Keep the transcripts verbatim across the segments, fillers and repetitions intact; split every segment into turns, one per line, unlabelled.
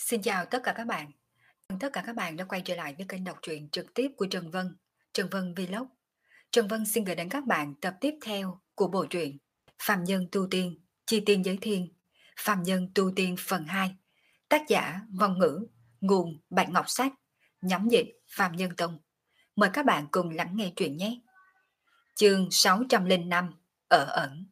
Xin chào tất cả các bạn. Tất cả các bạn đã quay trở lại với kênh đọc truyện trực tiếp của Trần Vân, Trần Vân Vlog. Trần Vân xin gửi đến các bạn tập tiếp theo của bộ truyện Phàm Nhân Tu Tiên, Chi Tiên Giới Thiên, Phàm Nhân Tu Tiên phần hai. Tác giả Vong Ngữ, nguồn Bạch Ngọc Sách, nhóm dịch Phàm Nhân Tông. Mời các bạn cùng lắng nghe truyện nhé. Chương sáu trăm lẻ năm Ở ẩn.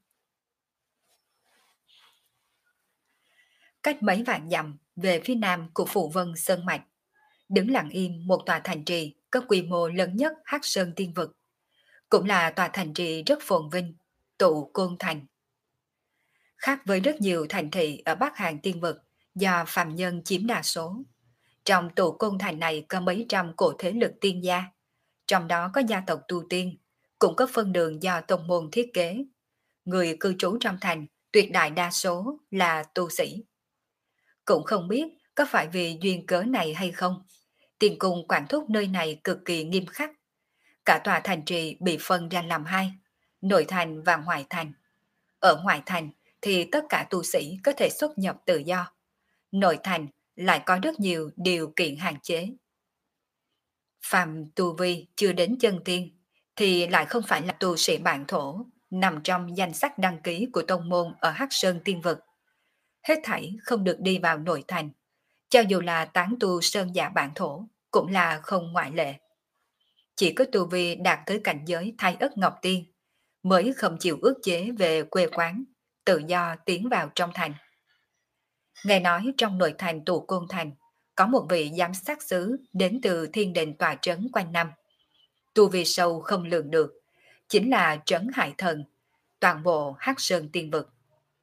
Cách mấy vạn dặm về phía nam của Phụ Vân Sơn Mạch, đứng lặng im một tòa thành trì có quy mô lớn nhất Hắc Sơn Tiên Vực, cũng là tòa thành trì rất phồn vinh, Tụ Côn Thành. Khác với rất nhiều thành thị ở Bắc Hàn Tiên Vực do phàm nhân chiếm đa số, trong Tụ Côn Thành này có mấy trăm cổ thế lực tiên gia, trong đó có gia tộc tu tiên, cũng có phân đường do tông môn thiết kế. Người cư trú trong thành tuyệt đại đa số là tu sĩ. Cũng không biết có phải vì duyên cớ này hay không, tiền cung quản thúc nơi này cực kỳ nghiêm khắc. Cả tòa thành trì bị phân ra làm hai, nội thành và ngoại thành. Ở ngoại thành thì tất cả tu sĩ có thể xuất nhập tự do. Nội thành lại có rất nhiều điều kiện hạn chế. Phàm tu vi chưa đến chân tiên thì lại không phải là tu sĩ bản thổ, nằm trong danh sách đăng ký của tông môn ở Hắc Sơn Tiên Vực. Hết thảy không được đi vào nội thành, cho dù là tán tu sơn giả bản thổ cũng là không ngoại lệ. Chỉ có tu vi đạt tới cảnh giới Thái Ất Ngọc Tiên mới không chịu ước chế về quê quán, tự do tiến vào trong thành. Nghe nói trong nội thành Tụ Côn Thành có một vị giám sát sứ đến từ thiên đình tòa trấn quanh năm. Tu vi sâu không lường được, chính là Trấn Hải Thần, toàn bộ Hắc Sơn Tiên Vực.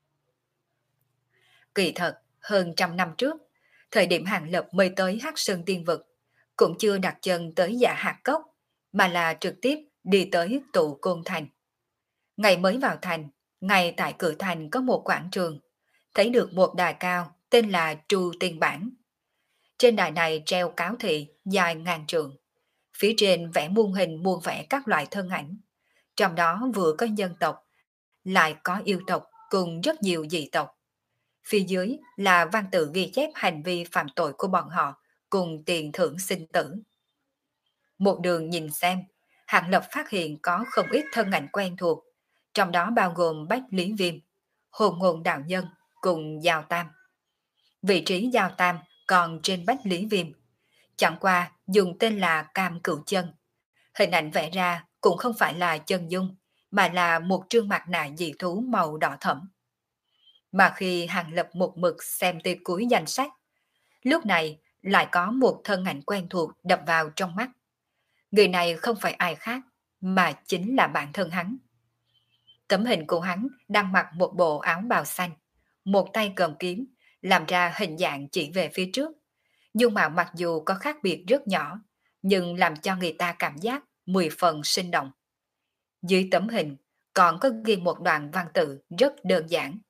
Kỳ thật, hơn trăm năm trước, thời điểm Hàng Lập mới tới Hắc Sơn Tiên Vực, cũng chưa đặt chân tới Dạ Hạt Cốc, mà là trực tiếp đi tới Tụ Côn Thành. Ngày mới vào thành, ngay tại cửa thành có một quảng trường, thấy được một đài cao tên là Tru Tiên Bản. Trên đài này treo cáo thị dài ngàn trượng, phía trên vẽ muôn hình muôn vẽ các loại thân ảnh, trong đó vừa có nhân tộc, lại có yêu tộc cùng rất nhiều dị tộc. Phía dưới là văn tự ghi chép hành vi phạm tội của bọn họ cùng tiền thưởng sinh tử. Một đường nhìn xem, Hàng Lập phát hiện có không ít thân ảnh quen thuộc, trong đó bao gồm Bách Lý Viêm, Hồn Ngôn Đạo Nhân cùng Giao Tam. Vị trí Giao Tam còn trên Bách Lý Viêm, chẳng qua dùng tên là Cam Cửu Chân. Hình ảnh vẽ ra cũng không phải là chân dung, mà là một trương mặt nạ dị thú màu đỏ thẫm. Mà khi Hàng Lập một mực xem tới cuối danh sách, lúc này lại có một thân ảnh quen thuộc đập vào trong mắt. Người này không phải ai khác, mà chính là bản thân hắn. Tấm hình của hắn đang mặc một bộ áo bào xanh, một tay cầm kiếm, làm ra hình dạng chỉ về phía trước. Nhưng mà mặc dù có khác biệt rất nhỏ, nhưng làm cho người ta cảm giác mười phần sinh động. Dưới tấm hình còn có ghi một đoạn văn tự rất đơn giản.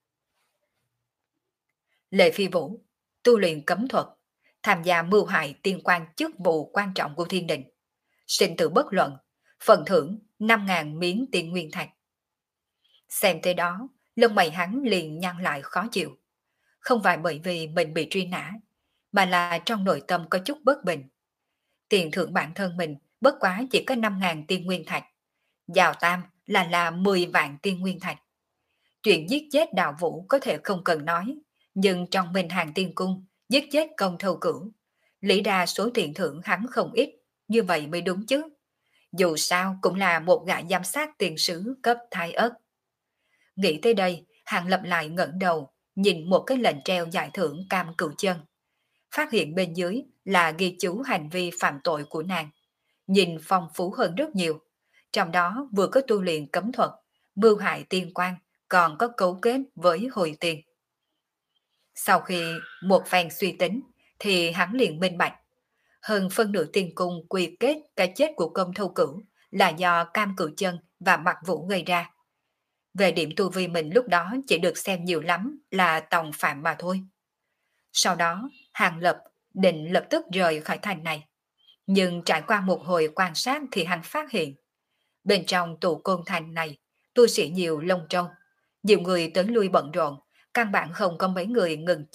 Lệ Phi Vũ, tu luyện cấm thuật, tham gia mưu hại tiên quan chức vụ quan trọng của thiên đình. Sinh tử bất luận, phần thưởng năm ngàn miếng tiền nguyên thạch. Xem tới đó, lông mày hắn liền nhăn lại khó chịu. Không phải bởi vì mình bị truy nã, mà là trong nội tâm có chút bất bình. Tiền thưởng bản thân mình bất quá chỉ có năm ngàn tiên nguyên thạch. Giao Tam là là mười vạn tiên nguyên thạch. Chuyện giết chết đạo vũ có thể không cần nói, nhưng trong Minh Hàng Tiên Cung giết chết Công Thâu Cửu, lý ra số tiền thưởng hắn không ít, như vậy mới đúng chứ. Dù sao cũng là một gã giám sát tiền sứ cấp Thái Ất. Nghĩ tới đây, Hàng Lập lại ngẩng đầu, nhìn một cái lệnh treo giải thưởng Cam Cửu Chân. Phát hiện bên dưới là ghi chú hành vi phạm tội của nàng, nhìn phong phú hơn rất nhiều. Trong đó vừa có tu luyện cấm thuật, mưu hại tiên quan, còn có cấu kết với hồi tiền. Sau khi một phen suy tính, thì hắn liền minh bạch. Hơn phân nửa tiên cung quy kết cái chết của Công Thâu Cửu là do Cam Cửu Chân và Mặc Vũ gây ra. Về điểm tu vi mình lúc đó chỉ được xem nhiều lắm là tòng phạm mà thôi. Sau đó, Hàng Lập định lập tức rời khỏi thành này. Nhưng trải qua một hồi quan sát thì hắn phát hiện, bên trong Tụ Côn Thành này, tu sĩ nhiều lông trâu, nhiều người tới lui bận rộn, căn bản không có mấy người ngừng chân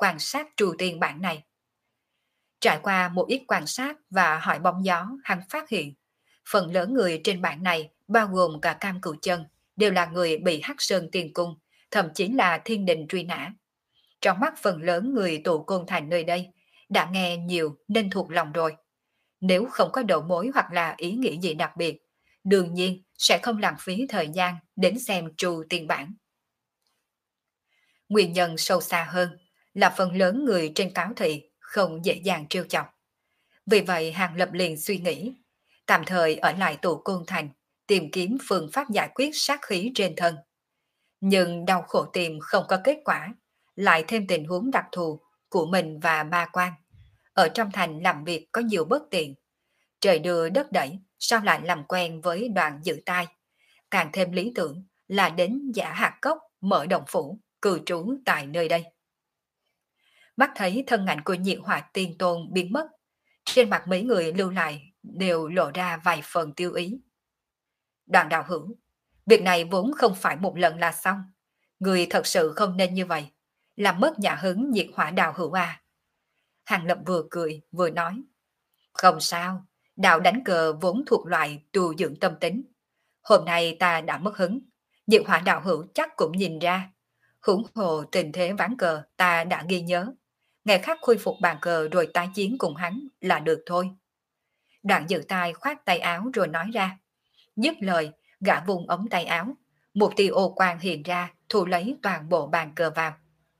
quan sát trù tiền bản này. Trải qua một ít quan sát và hỏi bóng gió, hắn phát hiện phần lớn người trên bản này, bao gồm cả Cam Cửu Chân, đều là người bị Hắc Sơn Tiên Cung, thậm chí là thiên đình truy nã. Trong mắt phần lớn người tụ côn thành nơi đây, đã nghe nhiều nên thuộc lòng rồi. Nếu không có đầu mối hoặc là ý nghĩa gì đặc biệt, đương nhiên sẽ không lãng phí thời gian đến xem trù tiền bản. Nguyên nhân sâu xa hơn là phần lớn người trên cáo thị không dễ dàng trêu chọc. Vì vậy Hàng Lập liền suy nghĩ, tạm thời ở lại tụ côn thành, tìm kiếm phương pháp giải quyết sát khí trên thân. Nhưng đau khổ tìm không có kết quả, lại thêm tình huống đặc thù của mình và ma quan. Ở trong thành làm việc có nhiều bất tiện. Trời đưa đất đẩy, sao lại làm quen với Đoàn Dự Tai. Càng thêm lý tưởng là đến Giả Hạt Cốc mở động phủ, cư trú tại nơi đây. Mắt thấy thân ảnh của Nhiệt Hỏa Tiên Tôn biến mất, trên mặt mấy người lưu lại đều lộ ra vài phần tiêu ý. Đoàn đạo hữu, việc này vốn không phải một lần là xong. Người thật sự không nên như vậy, làm mất nhà hứng Nhiệt Hỏa đạo hữu à. Hàng Lập vừa cười vừa nói, không sao, đạo đánh cờ vốn thuộc loại tu dưỡng tâm tính. Hôm nay ta đã mất hứng, Nhiệt Hỏa đạo hữu chắc cũng nhìn ra. Huống hồ tình thế ván cờ ta đã ghi nhớ. Ngày khác khôi phục bàn cờ rồi tái chiến cùng hắn là được thôi. Đoạn Dự Tai khoát tay áo rồi nói ra. Dứt lời, gã vùng ống tay áo. Một tia ô quang hiện ra, thu lấy toàn bộ bàn cờ vào.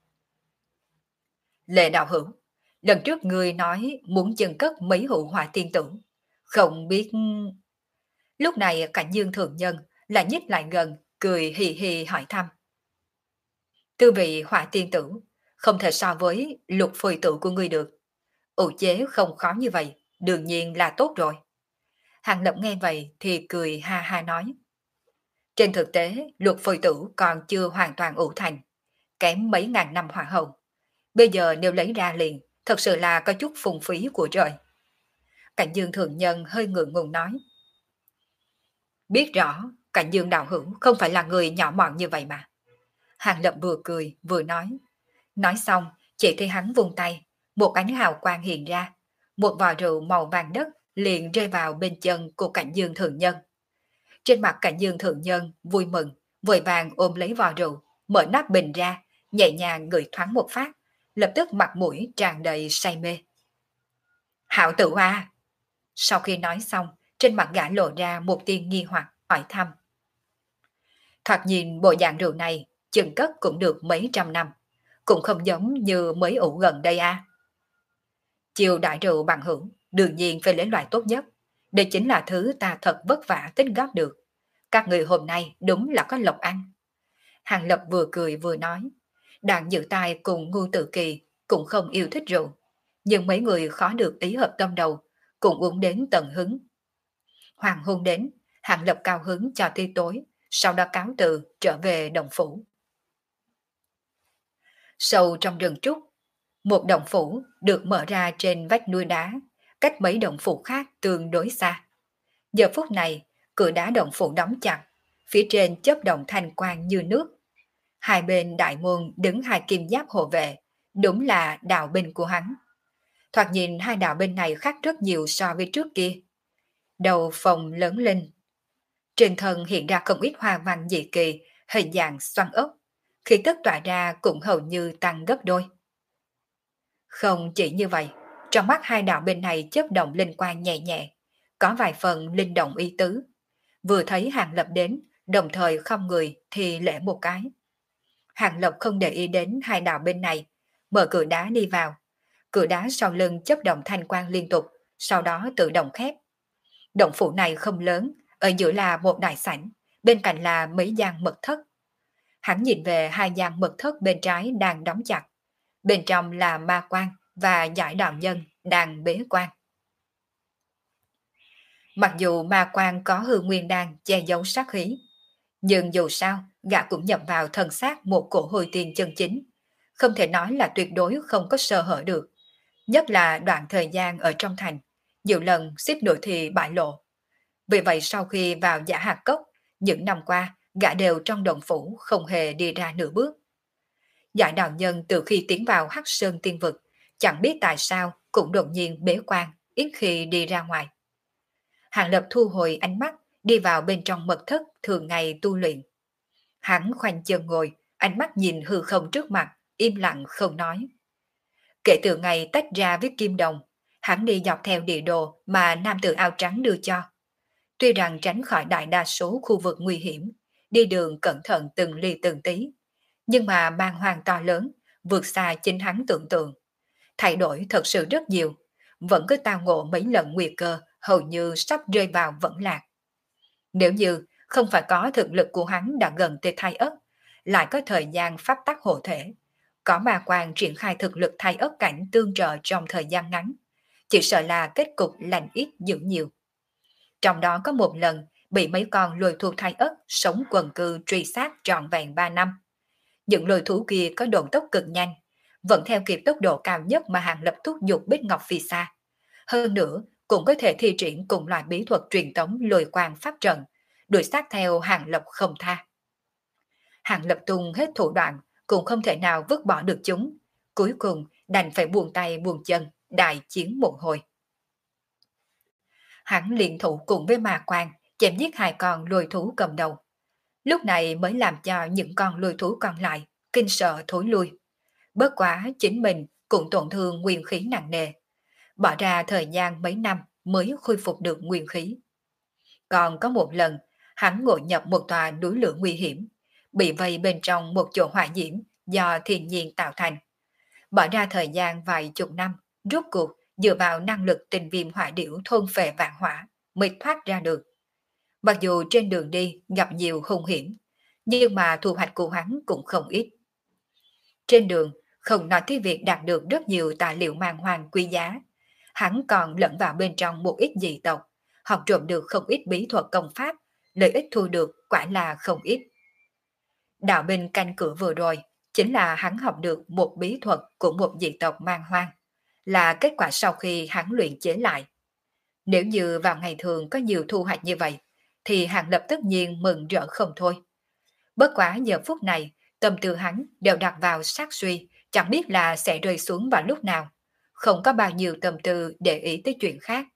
Lệ đạo hữu, lần trước người nói muốn chân cất mấy hữu hỏa tiên tử. Không biết... Lúc này Cảnh Dương Thượng Nhân lại nhích lại gần, cười hì hì hỏi thăm. Tư vị hỏa tiên tử không thể so với lục phôi tử của ngươi được. Ủ chế không khó như vậy, đương nhiên là tốt rồi. Hàng Lập nghe vậy thì cười ha ha nói. Trên thực tế, lục phôi tử còn chưa hoàn toàn ủ thành, kém mấy ngàn năm hỏa hậu. Bây giờ nếu lấy ra liền, thật sự là có chút phung phí của trời. Cảnh Dương Thượng Nhân hơi ngượng ngùng nói. Biết rõ, Cảnh Dương đạo hữu không phải là người nhỏ mọn như vậy mà. Hàng Lập vừa cười vừa nói. Nói xong, chỉ thấy hắn vung tay, một ánh hào quang hiện ra, một vò rượu màu vàng đất liền rơi vào bên chân của Cảnh Dương Thượng Nhân. Trên mặt Cảnh Dương Thượng Nhân vui mừng, vội vàng ôm lấy vò rượu, mở nắp bình ra, nhẹ nhàng ngửi thoáng một phát, lập tức mặt mũi tràn đầy say mê. Hảo tử à! Sau khi nói xong, trên mặt gã lộ ra một tia nghi hoặc hỏi thăm. Thoạt nhìn bộ dạng rượu này, chừng cất cũng được mấy trăm năm, cũng không giống như mới ủ gần đây à. Chiều đại rượu bằng hữu, đương nhiên phải lấy loại tốt nhất. Đây chính là thứ ta thật vất vả tích góp được. Các người hôm nay đúng là có lộc ăn. Hàng Lập vừa cười vừa nói. Đàn Dự Tai cùng Ngu Tự Kỳ cũng không yêu thích rượu. Nhưng mấy người khó được ý hợp tâm đầu, cũng uống đến tận hứng. Hoàng hôn đến, Hàng Lập cao hứng cho ti tối, sau đó cáo từ trở về động phủ. Sâu trong rừng trúc, một động phủ được mở ra trên vách núi đá, cách mấy động phủ khác tương đối xa. Giờ phút này, cửa đá động phủ đóng chặt, phía trên chớp động thanh quang như nước. Hai bên đại môn đứng hai kim giáp hộ vệ, đúng là đạo binh của hắn. Thoạt nhìn hai đạo binh này khác rất nhiều so với trước kia. Đầu phòng lớn lên. Trên thân hiện ra không ít hoa văn dị kỳ, hình dạng xoăn ốc. Khi tức tỏa ra cũng hầu như tăng gấp đôi. Không chỉ như vậy, trong mắt hai đạo bên này chớp động linh quang nhẹ nhẹ, có vài phần linh động ý tứ. Vừa thấy Hàng Lập đến, đồng thời không người thì lễ một cái. Hàng Lập không để ý đến hai đạo bên này, mở cửa đá đi vào. Cửa đá sau lưng chớp động thanh quang liên tục, sau đó tự động khép. Động phủ này không lớn, ở giữa là một đại sảnh, bên cạnh là mấy gian mật thất. Hắn nhìn về hai gian mật thất bên trái đang đóng chặt. Bên trong là ma quan và giải đạo nhân đang bế quan. Mặc dù ma quan có hư nguyên đan che giấu sát khí, nhưng dù sao gã cũng nhập vào thần xác một cổ hồi tiền chân chính, không thể nói là tuyệt đối không có sơ hở được. Nhất là đoạn thời gian ở trong thành, nhiều lần xếp nội thì bại lộ. Vì vậy sau khi vào Giả Hạt Cốc, những năm qua gã đều trong động phủ không hề đi ra nửa bước. Giải đạo nhân từ khi tiến vào Hắc Sơn Tiên Vực, chẳng biết tại sao cũng đột nhiên bế quan, ít khi đi ra ngoài. Hàng Lập thu hồi ánh mắt, đi vào bên trong mật thất thường ngày tu luyện. Hắn khoanh chân ngồi, ánh mắt nhìn hư không trước mặt, im lặng không nói. Kể từ ngày tách ra với Kim Đồng, hắn đi dọc theo địa đồ mà nam tử áo trắng đưa cho. Tuy rằng tránh khỏi đại đa số khu vực nguy hiểm, đi đường cẩn thận từng ly từng tí, nhưng mà bàng hoàng to lớn, vượt xa chính hắn tưởng tượng. Thay đổi thật sự rất nhiều, vẫn cứ tao ngộ mấy lần nguy cơ, hầu như sắp rơi vào vẫn lạc. Nếu như không phải có thực lực của hắn đã gần tới thai ất, lại có thời gian pháp tắc hộ thể, có ma quang triển khai thực lực thai ất cảnh tương trợ trong thời gian ngắn, chỉ sợ là kết cục lành ít dữ nhiều. Trong đó có một lần bị mấy con lôi thuộc thai ất sống quần cư truy sát trọn vẹn ba năm. Những lôi thú kia có độ tốc cực nhanh, vẫn theo kịp tốc độ cao nhất mà Hàng Lập thúc giục Bích Ngọc Phi xa. Hơn nữa, cũng có thể thi triển cùng loại bí thuật truyền tống lôi quang pháp trận, đuổi sát theo Hàng Lập không tha. Hàng Lập tung hết thủ đoạn, cũng không thể nào vứt bỏ được chúng. Cuối cùng đành phải buông tay buông chân, đại chiến một hồi. Hắn liên thủ cùng với ma quang, chém giết hai con lôi thú cầm đầu. Lúc này mới làm cho những con lôi thú còn lại kinh sợ thối lui. Bất quá chính mình cũng tổn thương nguyên khí nặng nề. Bỏ ra thời gian mấy năm mới khôi phục được nguyên khí. Còn có một lần, hắn ngộ nhập một tòa núi lửa nguy hiểm, bị vây bên trong một chỗ hỏa diễm do thiên nhiên tạo thành. Bỏ ra thời gian vài chục năm, rốt cuộc dựa vào năng lực tình viêm hỏa điểu thôn phệ vạn hỏa mới thoát ra được. Mặc dù trên đường đi gặp nhiều hung hiểm, nhưng mà thu hoạch của hắn cũng không ít. Trên đường, không nói tới việc đạt được rất nhiều tài liệu màng hoàng quý giá, hắn còn lẫn vào bên trong một ít dị tộc, học trộm được không ít bí thuật công pháp, lợi ích thu được quả là không ít. Đạo binh canh cửa vừa rồi chính là hắn học được một bí thuật của một dị tộc mang hoang, là kết quả sau khi hắn luyện chế lại. Nếu như vào ngày thường có nhiều thu hoạch như vậy, thì Hàng Lập tất nhiên mừng rỡ không thôi. Bất quá giờ phút này, tâm tư hắn đều đặt vào sát suy, chẳng biết là sẽ rơi xuống vào lúc nào, không có bao nhiêu tâm tư để ý tới chuyện khác.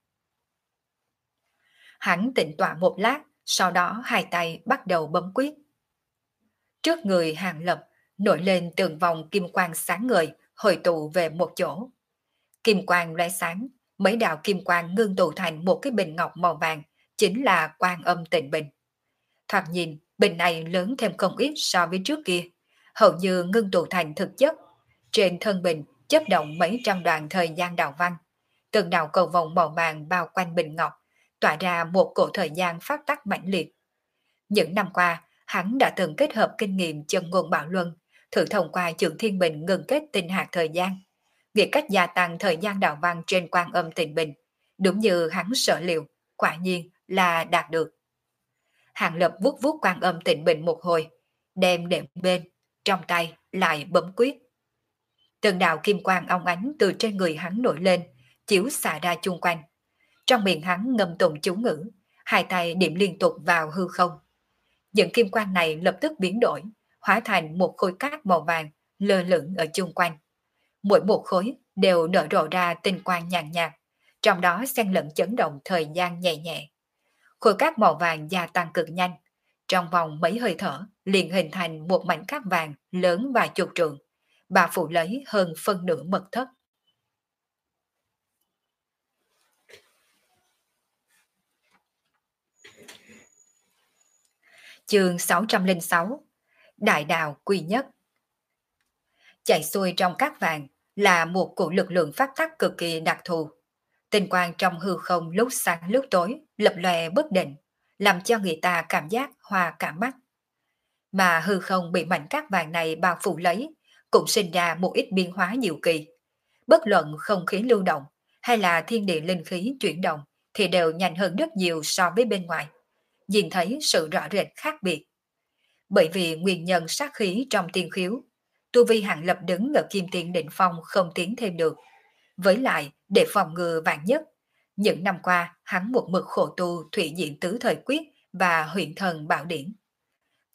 Hắn tĩnh tọa một lát, sau đó hai tay bắt đầu bấm quyết. Trước người Hàng Lập nổi lên từng vòng kim quang sáng ngời, hội tụ về một chỗ. Kim quang lóe sáng, mấy đạo kim quang ngưng tụ thành một cái bình ngọc màu vàng, chính là Quan Âm Tịnh Bình. Thoạt nhìn, bình này lớn thêm không ít so với trước kia, hầu như ngưng tụ thành thực chất. Trên thân bình chấp động mấy trăm đoạn thời gian đạo văn, từng đạo cầu vòng màu vàng bao quanh bình ngọc, tỏa ra một cổ thời gian phát tắc mãnh liệt. Những năm qua, hắn đã từng kết hợp kinh nghiệm chân ngôn bảo luân, thử thông qua trường thiên bình ngừng kết tinh hạt thời gian. Việc cách gia tăng thời gian đạo văn trên Quan Âm Tịnh Bình, đúng như hắn sở liệu, quả nhiên là đạt được. Hàng Lập vuốt vuốt Quan Âm Tịnh Bình một hồi, đem đệm bên, trong tay lại bấm quyết. Từng đạo kim quang óng ánh từ trên người hắn nổi lên, chiếu xạ ra chung quanh. Trong miệng hắn ngâm tụng chú ngữ, hai tay điểm liên tục vào hư không. Những kim quang này lập tức biến đổi, hóa thành một khối cát màu vàng lơ lửng ở chung quanh. Mỗi một khối đều nở rộ ra tinh quang nhàn nhạt, trong đó xen lẫn chấn động thời gian nhẹ nhẹ. Khối cát màu vàng gia tăng cực nhanh, trong vòng mấy hơi thở liền hình thành một mảnh cát vàng lớn vài chục trượng, bà phủ lấy hơn phân nửa mật thất. Chương sáu trăm lẻ sáu Đại đạo quy nhất. Chạy xuôi trong cát vàng là một cổ lực lượng phát tắc cực kỳ đặc thù. Tinh quang trong hư không lúc sáng lúc tối, lập lòe bất định, làm cho người ta cảm giác hoa cả mắt. Mà hư không bị mảnh cát vàng này bao phủ lấy, cũng sinh ra một ít biến hóa nhiều kỳ. Bất luận không khí lưu động hay là thiên địa linh khí chuyển động thì đều nhanh hơn rất nhiều so với bên ngoài. Nhìn thấy sự rõ rệt khác biệt. Bởi vì nguyên nhân sát khí trong tiên khiếu, tu vi Hàng Lập đứng ở kim tiên đỉnh phong không tiến thêm được. Với lại, để phòng ngừa vạn nhất, những năm qua hắn một mực khổ tu thủy diện tứ thời quyết và huyện thần bảo điển.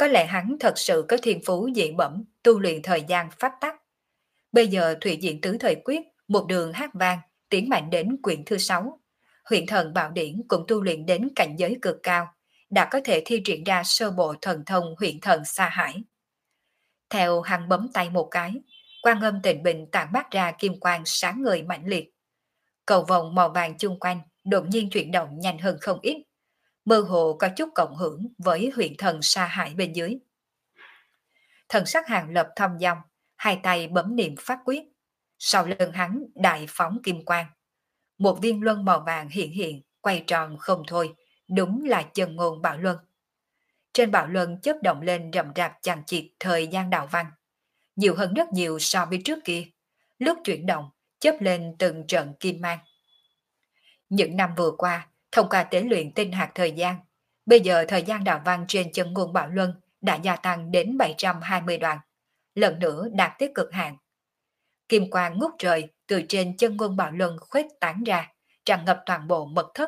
Có lẽ hắn thật sự có thiên phú dị bẩm tu luyện thời gian pháp tắc. Bây giờ Thủy Diện Tứ Thời Quyết một đường hát vang tiến mạnh đến quyển thứ sáu. Huyền Thần Bảo Điển cũng tu luyện đến cảnh giới cực cao, đã có thể thi triển ra sơ bộ thần thông Huyền Thần Sa Hải. Theo hắn bấm tay một cái, Quan Âm Tịnh Bình tản mát ra kim quang sáng ngời mãnh liệt. Cầu vòng màu vàng chung quanh đột nhiên chuyển động nhanh hơn không ít, mơ hồ có chút cộng hưởng với Huyền Thần Sa Hải bên dưới. Thần sắc Hàng Lập thong dong, hai tay bấm niệm pháp quyết. Sau lưng hắn đại phóng kim quang. Một viên luân màu vàng hiện hiện, quay tròn không thôi, đúng là chân ngôn bảo luân. Trên bảo luân chớp động lên rậm rạp chằng chịt thời gian đạo văn, nhiều hơn rất nhiều so với trước kia. Lúc chuyển động, chớp lên từng trận kim mang. Những năm vừa qua, thông qua tế luyện tinh hạt thời gian, bây giờ thời gian đạo văn trên chân ngôn bảo luân đã gia tăng đến bảy trăm hai mươi đoạn, lần nữa đạt tới cực hạn. Kim quang ngút trời từ trên chân ngôn bảo luân khuếch tán ra, tràn ngập toàn bộ mật thất.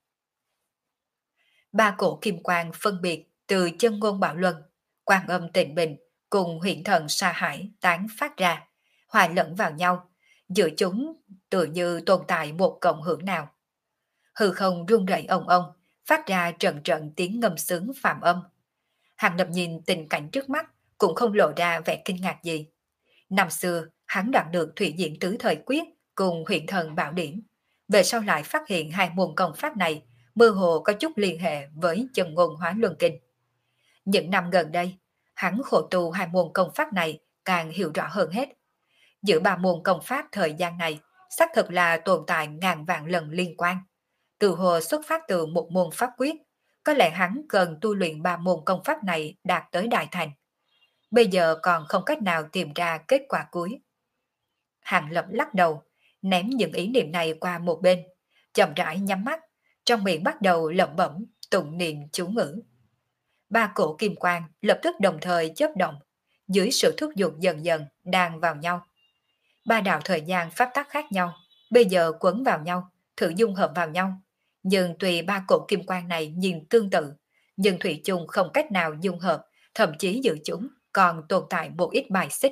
Ba cổ kim quang phân biệt từ chân ngôn bảo luân, Quan Âm Tịnh Bình cùng Huyền Thần Sa Hải tán phát ra, hòa lẫn vào nhau, giữa chúng tự như tồn tại một cộng hưởng nào. Hư không rung rẩy ông ông, phát ra trận trận tiếng ngâm sướng phạm âm. Hàng Lập nhìn tình cảnh trước mắt cũng không lộ ra vẻ kinh ngạc gì. Năm xưa, hắn đoạt được Thủy Diện Tứ Thời Quyết cùng Huyền Thần Bảo Điển. Về sau lại phát hiện hai môn công pháp này mơ hồ có chút liên hệ với chân ngôn Hóa Luân Kinh. Những năm gần đây, hắn khổ tu hai môn công pháp này càng hiểu rõ hơn hết. Giữa ba môn công pháp thời gian này, xác thực là tồn tại ngàn vạn lần liên quan. Từ hồ xuất phát từ một môn pháp quyết, có lẽ hắn cần tu luyện ba môn công pháp này đạt tới đại thành. Bây giờ còn không cách nào tìm ra kết quả cuối. Hàng Lập lắc đầu, ném những ý niệm này qua một bên, chậm rãi nhắm mắt, trong miệng bắt đầu lẩm bẩm, tụng niệm chú ngữ. Ba cổ kim quang lập tức đồng thời chớp động, dưới sự thúc giục dần dần đang vào nhau. Ba đạo thời gian pháp tắc khác nhau, bây giờ quấn vào nhau, thử dung hợp vào nhau. Nhưng tùy ba cổ kim quang này nhìn tương tự, nhưng thủy chung không cách nào dung hợp, thậm chí giữa chúng còn tồn tại một ít bài xích.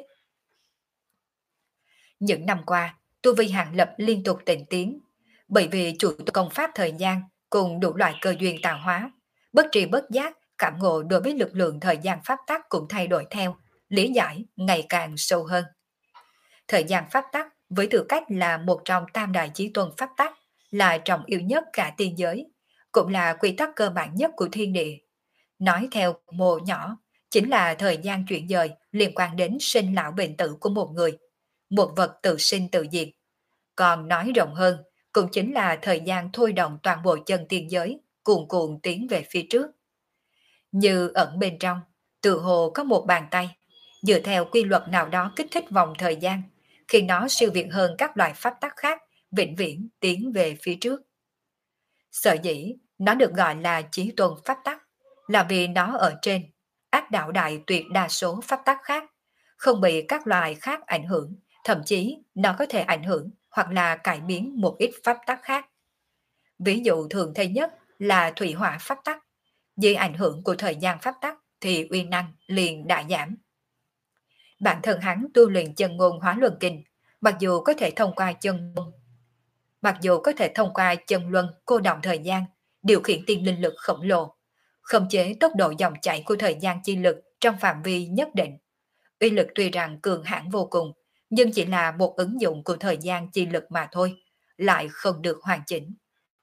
Những năm qua, tu vi Hàng Lập liên tục tịnh tiến, bởi vì chủ tu công pháp thời gian cùng đủ loại cơ duyên tạo hóa, bất tri bất giác cảm ngộ đối với lực lượng thời gian pháp tắc cũng thay đổi theo, lý giải ngày càng sâu hơn. Thời gian pháp tắc với tư cách là một trong tam đại chí tôn pháp tắc, là trọng yếu nhất cả tiên giới, cũng là quy tắc cơ bản nhất của thiên địa. Nói theo mô nhỏ, chính là thời gian chuyển dời liên quan đến sinh lão bệnh tử của một người, một vật tự sinh tự diệt. Còn nói rộng hơn, cũng chính là thời gian thôi động toàn bộ chân tiên giới, cuồn cuộn tiến về phía trước. Như ẩn bên trong, tự hồ có một bàn tay, dựa theo quy luật nào đó kích thích vòng thời gian, khi nó siêu việt hơn các loại pháp tắc khác, vĩnh viễn tiến về phía trước. Sở dĩ nó được gọi là chí tôn pháp tắc, là vì nó ở trên, áp đảo đại tuyệt đa số pháp tắc khác, không bị các loài khác ảnh hưởng, thậm chí nó có thể ảnh hưởng hoặc là cải biến một ít pháp tắc khác. Ví dụ thường thấy nhất là thủy hỏa pháp tắc, dưới ảnh hưởng của thời gian pháp tắc thì uy năng liền đại giảm. Bản thân hắn tu luyện chân ngôn Hóa Luân Kinh, mặc dù có thể thông qua chân ngôn, mặc dù có thể thông qua chân luân cô động thời gian, điều khiển tiên linh lực khổng lồ, khống chế tốc độ dòng chảy của thời gian chi lực trong phạm vi nhất định. Uy lực tuy rằng cường hãn vô cùng, nhưng chỉ là một ứng dụng của thời gian chi lực mà thôi, lại không được hoàn chỉnh.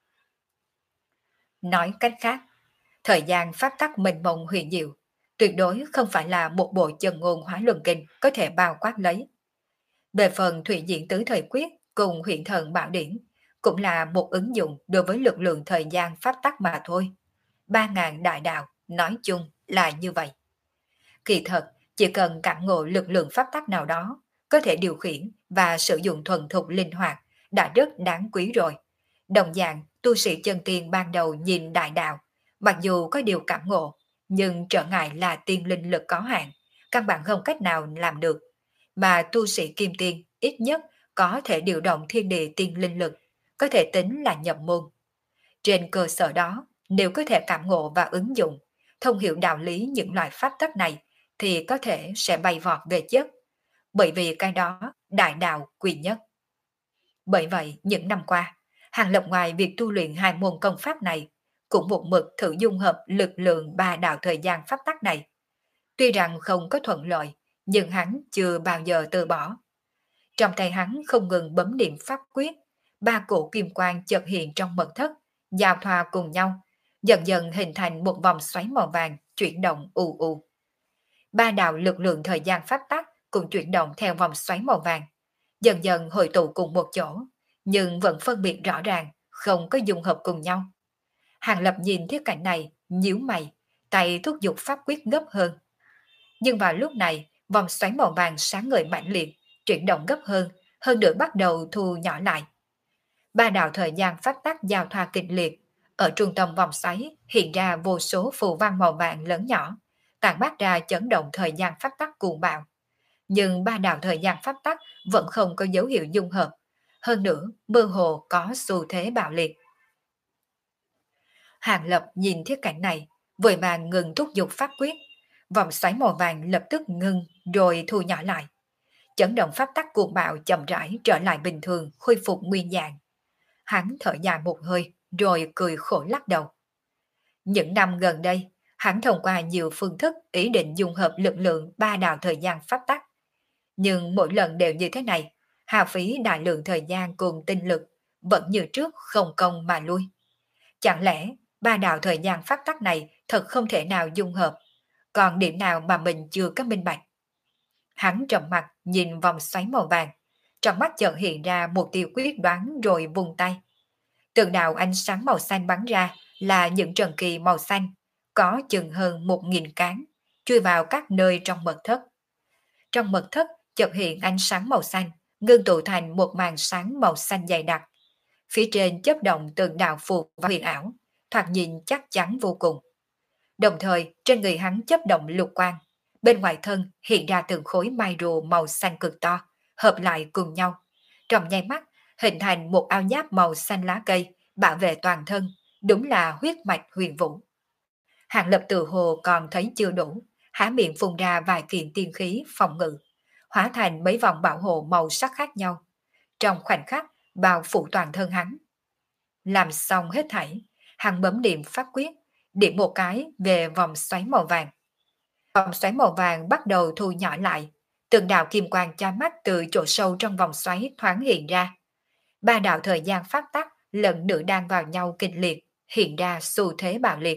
Nói cách khác, thời gian pháp tắc mênh mông huyền diệu, tuyệt đối không phải là một bộ chân ngôn Hóa Luân Kinh có thể bao quát lấy. Về phần Thủy Diện Tứ Thời Quyết cùng Huyền Thần Bảo Điển, cũng là một ứng dụng đối với lực lượng thời gian pháp tắc mà thôi. Ba ngàn đại đạo nói chung là như vậy. Kỳ thật, chỉ cần cảm ngộ lực lượng pháp tắc nào đó, có thể điều khiển và sử dụng thuần thục linh hoạt, đã rất đáng quý rồi. Đồng dạng, tu sĩ chân tiên ban đầu nhìn đại đạo, mặc dù có điều cảm ngộ, nhưng trở ngại là tiên linh lực có hạn, căn bản không cách nào làm được. Mà tu sĩ kim tiên ít nhất có thể điều động thiên địa tiên linh lực, có thể tính là nhập môn. Trên cơ sở đó, nếu có thể cảm ngộ và ứng dụng, thông hiểu đạo lý những loại pháp tắc này thì có thể sẽ bay vọt về chất, bởi vì cái đó đại đạo quy nhất. Bởi vậy, những năm qua, Hàng Lập ngoài việc tu luyện hai môn công pháp này, cũng một mực thử dung hợp lực lượng ba đạo thời gian pháp tắc này. Tuy rằng không có thuận lợi, nhưng hắn chưa bao giờ từ bỏ. Trong tay hắn không ngừng bấm niệm pháp quyết, ba cổ kim quang chợt hiện trong mật thất, giao thoa cùng nhau, dần dần hình thành một vòng xoáy màu vàng chuyển động ù ù. Ba đạo lực lượng thời gian pháp tắc cũng chuyển động theo vòng xoáy màu vàng, dần dần hội tụ cùng một chỗ, nhưng vẫn phân biệt rõ ràng, không có dung hợp cùng nhau. Hàng Lập nhìn thiết cảnh này, nhíu mày, tay thúc giục pháp quyết gấp hơn. Nhưng vào lúc này, vòng xoáy màu vàng sáng ngời mãnh liệt, chuyển động gấp hơn, hơn nữa bắt đầu thu nhỏ lại. Ba đạo thời gian pháp tắc giao thoa kịch liệt, ở trung tâm vòng xoáy hiện ra vô số phù văn màu vàng lớn nhỏ, tản mát ra chấn động thời gian pháp tắc cuồng bạo. Nhưng ba đạo thời gian pháp tắc vẫn không có dấu hiệu dung hợp, hơn nữa mơ hồ có xu thế bạo liệt. Hàng Lập nhìn thiết cảnh này, vội vàng ngừng thúc giục pháp quyết, vòng xoáy màu vàng lập tức ngưng rồi thu nhỏ lại. Chấn động pháp tắc cuồng bạo chậm rãi trở lại bình thường, khôi phục nguyên dạng. Hắn thở dài một hơi, rồi cười khổ lắc đầu. Những năm gần đây, hắn thông qua nhiều phương thức ý định dung hợp lực lượng ba đạo thời gian pháp tắc. Nhưng mỗi lần đều như thế này, hao phí đại lượng thời gian cùng tinh lực, vẫn như trước không công mà lui. Chẳng lẽ ba đạo thời gian pháp tắc này thật không thể nào dung hợp, còn điểm nào mà mình chưa có minh bạch? Hắn trầm mặt nhìn vòng xoáy màu vàng, trong mắt chợt hiện ra một tia quyết đoán rồi vung tay. Từng đạo ánh sáng màu xanh bắn ra là những trần kỳ màu xanh, có chừng hơn một nghìn cán, chui vào các nơi trong mật thất. Trong mật thất chợt hiện ánh sáng màu xanh, ngưng tụ thành một màn sáng màu xanh dày đặc. Phía trên chớp động từng đạo phù và huyền ảo, thoạt nhìn chắc chắn vô cùng. Đồng thời trên người hắn chớp động lục quang, bên ngoài thân hiện ra từng khối mai rùa màu xanh cực to, hợp lại cùng nhau. Trong nháy mắt hình thành một áo giáp màu xanh lá cây, bảo vệ toàn thân, đúng là huyết mạch huyền vũ. Hàng Lập tự hồ còn thấy chưa đủ, há miệng phun ra vài kiện tiên khí phòng ngự, hóa thành mấy vòng bảo hộ màu sắc khác nhau. Trong khoảnh khắc bao phủ toàn thân hắn. Làm xong hết thảy, hắn bấm điểm pháp quyết, điểm một cái về vòng xoáy màu vàng. Vòng xoáy màu vàng bắt đầu thu nhỏ lại, từng đạo kim quang chói mắt từ chỗ sâu trong vòng xoáy thoáng hiện ra. Ba đạo thời gian pháp tắc lần nữa đan vào nhau kịch liệt, hiện ra xu thế bạo liệt.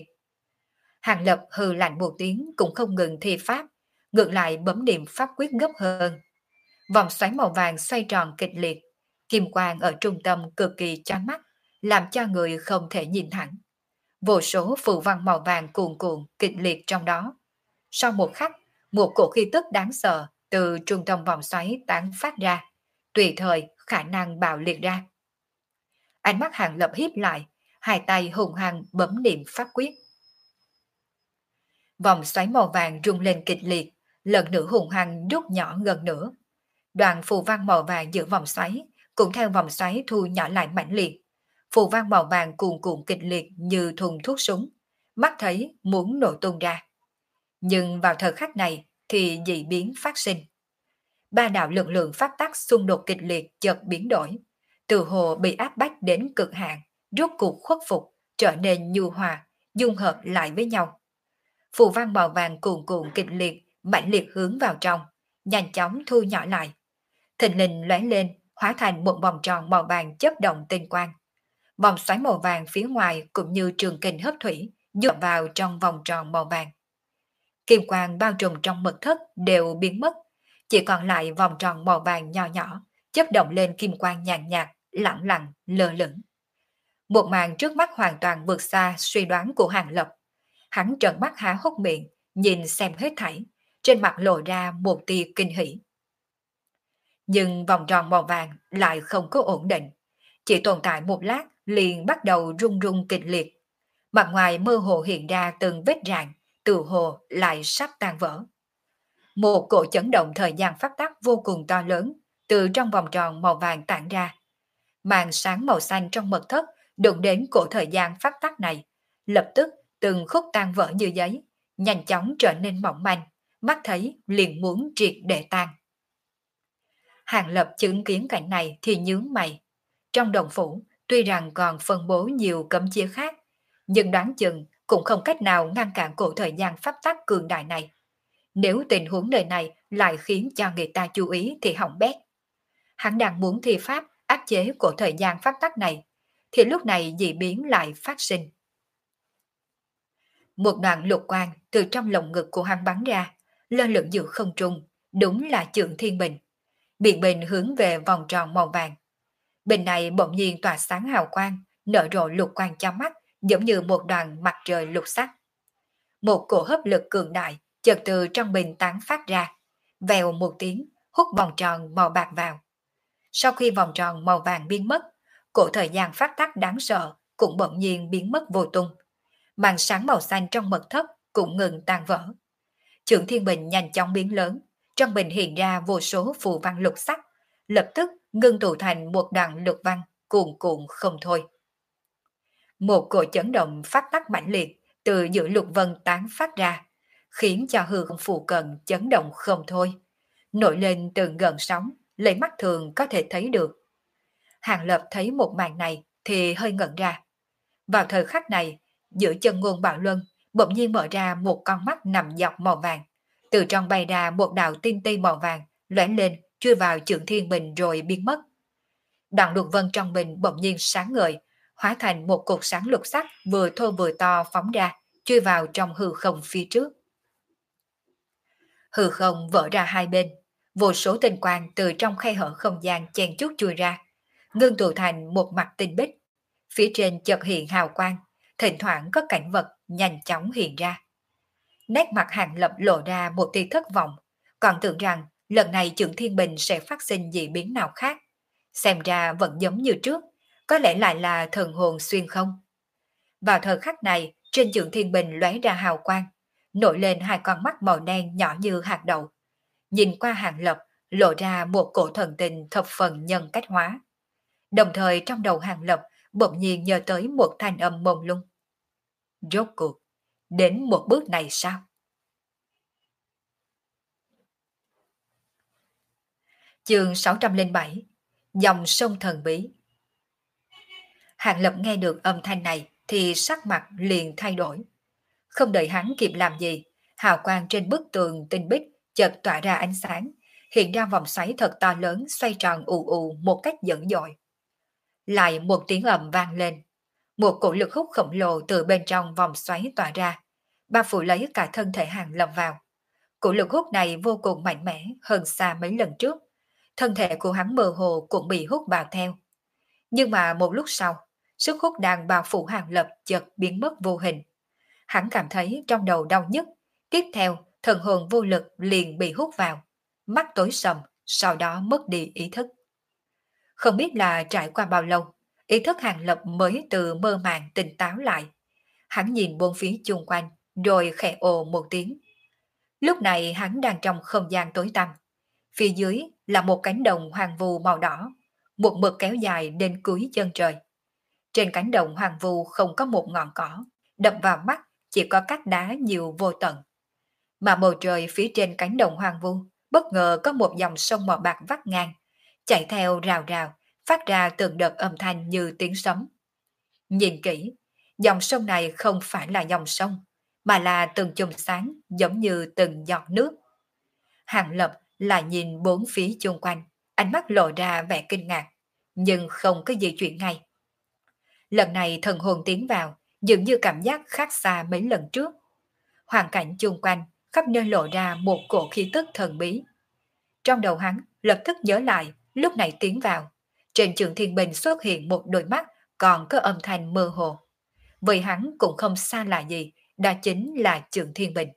Hàng Lập hừ lạnh một tiếng cũng không ngừng thi pháp, ngược lại bấm điểm pháp quyết gấp hơn. Vòng xoáy màu vàng xoay tròn kịch liệt, kim quang ở trung tâm cực kỳ chói mắt, làm cho người không thể nhìn thẳng. Vô số phù văn màu vàng cuồn cuộn kịch liệt trong đó. Sau một khắc, một cổ khí tức đáng sợ từ trung tâm vòng xoáy tán phát ra, tùy thời khả năng bạo liệt ra. Ánh mắt Hàng Lập híp lại, hai tay hùng hăng bấm niệm pháp quyết. Vòng xoáy màu vàng rung lên kịch liệt, lần nữa hùng hăng rút nhỏ gần nữa. Đoàn phù văn màu vàng giữa vòng xoáy cũng theo vòng xoáy thu nhỏ lại mãnh liệt. Phù văn màu vàng cuồn cuộn kịch liệt như thùng thuốc súng, mắt thấy muốn nổ tung ra. Nhưng vào thời khắc này thì dị biến phát sinh. Ba đạo lực lượng pháp tắc xung đột kịch liệt chợt biến đổi, từ hồ bị áp bách đến cực hạn, rốt cuộc khuất phục, trở nên nhu hòa, dung hợp lại với nhau. Phù văn màu vàng cuồn cuộn kịch liệt, mãnh liệt hướng vào trong, nhanh chóng thu nhỏ lại. Thình lình lóe lên, hóa thành một vòng tròn màu vàng chớp động tinh quang. Vòng xoáy màu vàng phía ngoài cũng như trường kình hấp thủy, dựa vào trong vòng tròn màu vàng. Kim quang bao trùm trong mật thất đều biến mất, chỉ còn lại vòng tròn màu vàng nhỏ nhỏ, chớp động lên kim quang nhàn nhạt, lẳng lặng, lơ lửng. Một màn trước mắt hoàn toàn vượt xa suy đoán của Hàng Lập. Hắn trợn mắt há hốc miệng, nhìn xem hết thảy, trên mặt lộ ra một tia kinh hỉ. Nhưng vòng tròn màu vàng lại không có ổn định, chỉ tồn tại một lát liền bắt đầu rung rung kịch liệt. Mặt ngoài mơ hồ hiện ra từng vết rạn, từ hồ lại sắp tan vỡ. Một cỗ chấn động thời gian phát tắc vô cùng to lớn từ trong vòng tròn màu vàng tản ra. Màn sáng màu xanh trong mật thất đụng đến cỗ thời gian phát tắc này, lập tức từng khúc tan vỡ như giấy, nhanh chóng trở nên mỏng manh, mắt thấy liền muốn triệt để tan. Hàng Lập chứng kiến cảnh này thì nhướng mày. Trong đồng phủ, tuy rằng còn phân bố nhiều cấm chế khác, nhưng đoán chừng cũng không cách nào ngăn cản cổ thời gian pháp tắc cường đại này. Nếu tình huống nơi này lại khiến cho người ta chú ý thì hỏng bét. Hắn đang muốn thi pháp áp chế cổ thời gian pháp tắc này, thì lúc này dị biến lại phát sinh. Một đoạn lục quang từ trong lồng ngực của hắn bắn ra, lơ lửng giữa không trung, đúng là Trượng Thiên Bình. Miệng bình hướng về vòng tròn màu vàng. Bình này bỗng nhiên tỏa sáng hào quang, nở rộ lục quang cho mắt, giống như một đoàn mặt trời lục sắc. Một cổ hấp lực cường đại chợt từ trong bình tán phát ra, vèo một tiếng, hút vòng tròn màu bạc vào. Sau khi vòng tròn màu vàng biến mất, cổ thời gian phát tắc đáng sợ cũng bỗng nhiên biến mất vô tung. Màn sáng màu xanh trong mật thất cũng ngừng tan vỡ. Trượng Thiên Bình nhanh chóng biến lớn, trong bình hiện ra vô số phù văn lục sắc, lập tức ngưng tụ thành một đoạn lục văn cuồn cuộn không thôi. Một cỗ chấn động phát tắc mãnh liệt từ giữa lục vân tán phát ra, khiến cho hư không phù cận chấn động không thôi, nổi lên từng gợn sóng, lấy mắt thường có thể thấy được. Hàng Lập thấy một màn này thì hơi ngẩn ra. Vào thời khắc này, giữa chân ngôn Bảo Luân bỗng nhiên mở ra một con mắt nằm dọc màu vàng, từ trong bay ra một đạo tinh ti màu vàng lóe lên chui vào Trượng Thiên Bình rồi biến mất. Đoạn lục vân trong bình bỗng nhiên sáng ngời, hóa thành một cột sáng lục sắc vừa thô vừa to phóng ra, chui vào trong hư không phía trước. Hư không vỡ ra hai bên, vô số tinh quang từ trong khe hở không gian chen chúc chui ra, ngưng tụ thành một mặt tinh bích. Phía trên chợt hiện hào quang, thỉnh thoảng có cảnh vật nhanh chóng hiện ra. Nét mặt Hàng Lập lộ ra một tia thất vọng, còn tưởng rằng lần này Trượng Thiên Bình sẽ phát sinh dị biến nào khác. Xem ra vẫn giống như trước, có lẽ lại là thần hồn xuyên không. Vào thời khắc này, trên Trượng Thiên Bình lóe ra hào quang, nổi lên hai con mắt màu đen nhỏ như hạt đậu. Nhìn qua Hàng Lập, lộ ra một cổ thần tình thập phần nhân cách hóa. Đồng thời trong đầu Hàng Lập bỗng nhiên nhớ tới một thanh âm mông lung. Rốt cuộc, đến một bước này sao? Chương sáu trăm lẻ bảy, Dòng sông thần bí. Hàng Lập nghe được âm thanh này thì sắc mặt liền thay đổi. Không đợi hắn kịp làm gì, hào quang trên bức tường tinh bích chợt tỏa ra ánh sáng, hiện ra vòng xoáy thật to lớn xoay tròn ù ù một cách dẫn dội. Lại một tiếng ầm vang lên, một cổ lực hút khổng lồ từ bên trong vòng xoáy tỏa ra, bao phủ lấy cả thân thể Hàng Lập vào. Cổ lực hút này vô cùng mạnh mẽ hơn xa mấy lần trước, thân thể của hắn mơ hồ cũng bị hút vào theo. Nhưng mà một lúc sau, sức hút đang bao phủ Hàng Lập chợt biến mất vô hình. Hắn cảm thấy trong đầu đau nhức, tiếp theo thần hồn vô lực liền bị hút vào, mắt tối sầm, sau đó mất đi ý thức. Không biết là trải qua bao lâu, ý thức Hàng Lập mới từ mơ màng tỉnh táo lại. Hắn nhìn bốn phía chung quanh, rồi khẽ ồ một tiếng. Lúc này hắn đang trong không gian tối tăm. Phía dưới là một cánh đồng hoang vu màu đỏ, một mực kéo dài đến cuối chân trời. Trên cánh đồng hoang vu không có một ngọn cỏ, đập vào mắt chỉ có các đá nhiều vô tận. Mà bầu trời phía trên cánh đồng hoang vu, bất ngờ có một dòng sông màu bạc vắt ngang, chạy theo rào rào, phát ra từng đợt âm thanh như tiếng sấm. Nhìn kỹ, dòng sông này không phải là dòng sông, mà là từng chùm sáng giống như từng giọt nước. Hàng Lập lại nhìn bốn phía chung quanh, ánh mắt lộ ra vẻ kinh ngạc, nhưng không có gì chuyện ngay. Lần này thần hồn tiến vào, dường như cảm giác khác xa mấy lần trước. Hoàn cảnh chung quanh khắp nơi lộ ra một cổ khí tức thần bí. Trong đầu hắn lập tức nhớ lại lúc này tiến vào, trên Trượng Thiên Bình xuất hiện một đôi mắt còn có âm thanh mơ hồ. Với hắn cũng không xa lạ gì, đó chính là Trượng Thiên Bình.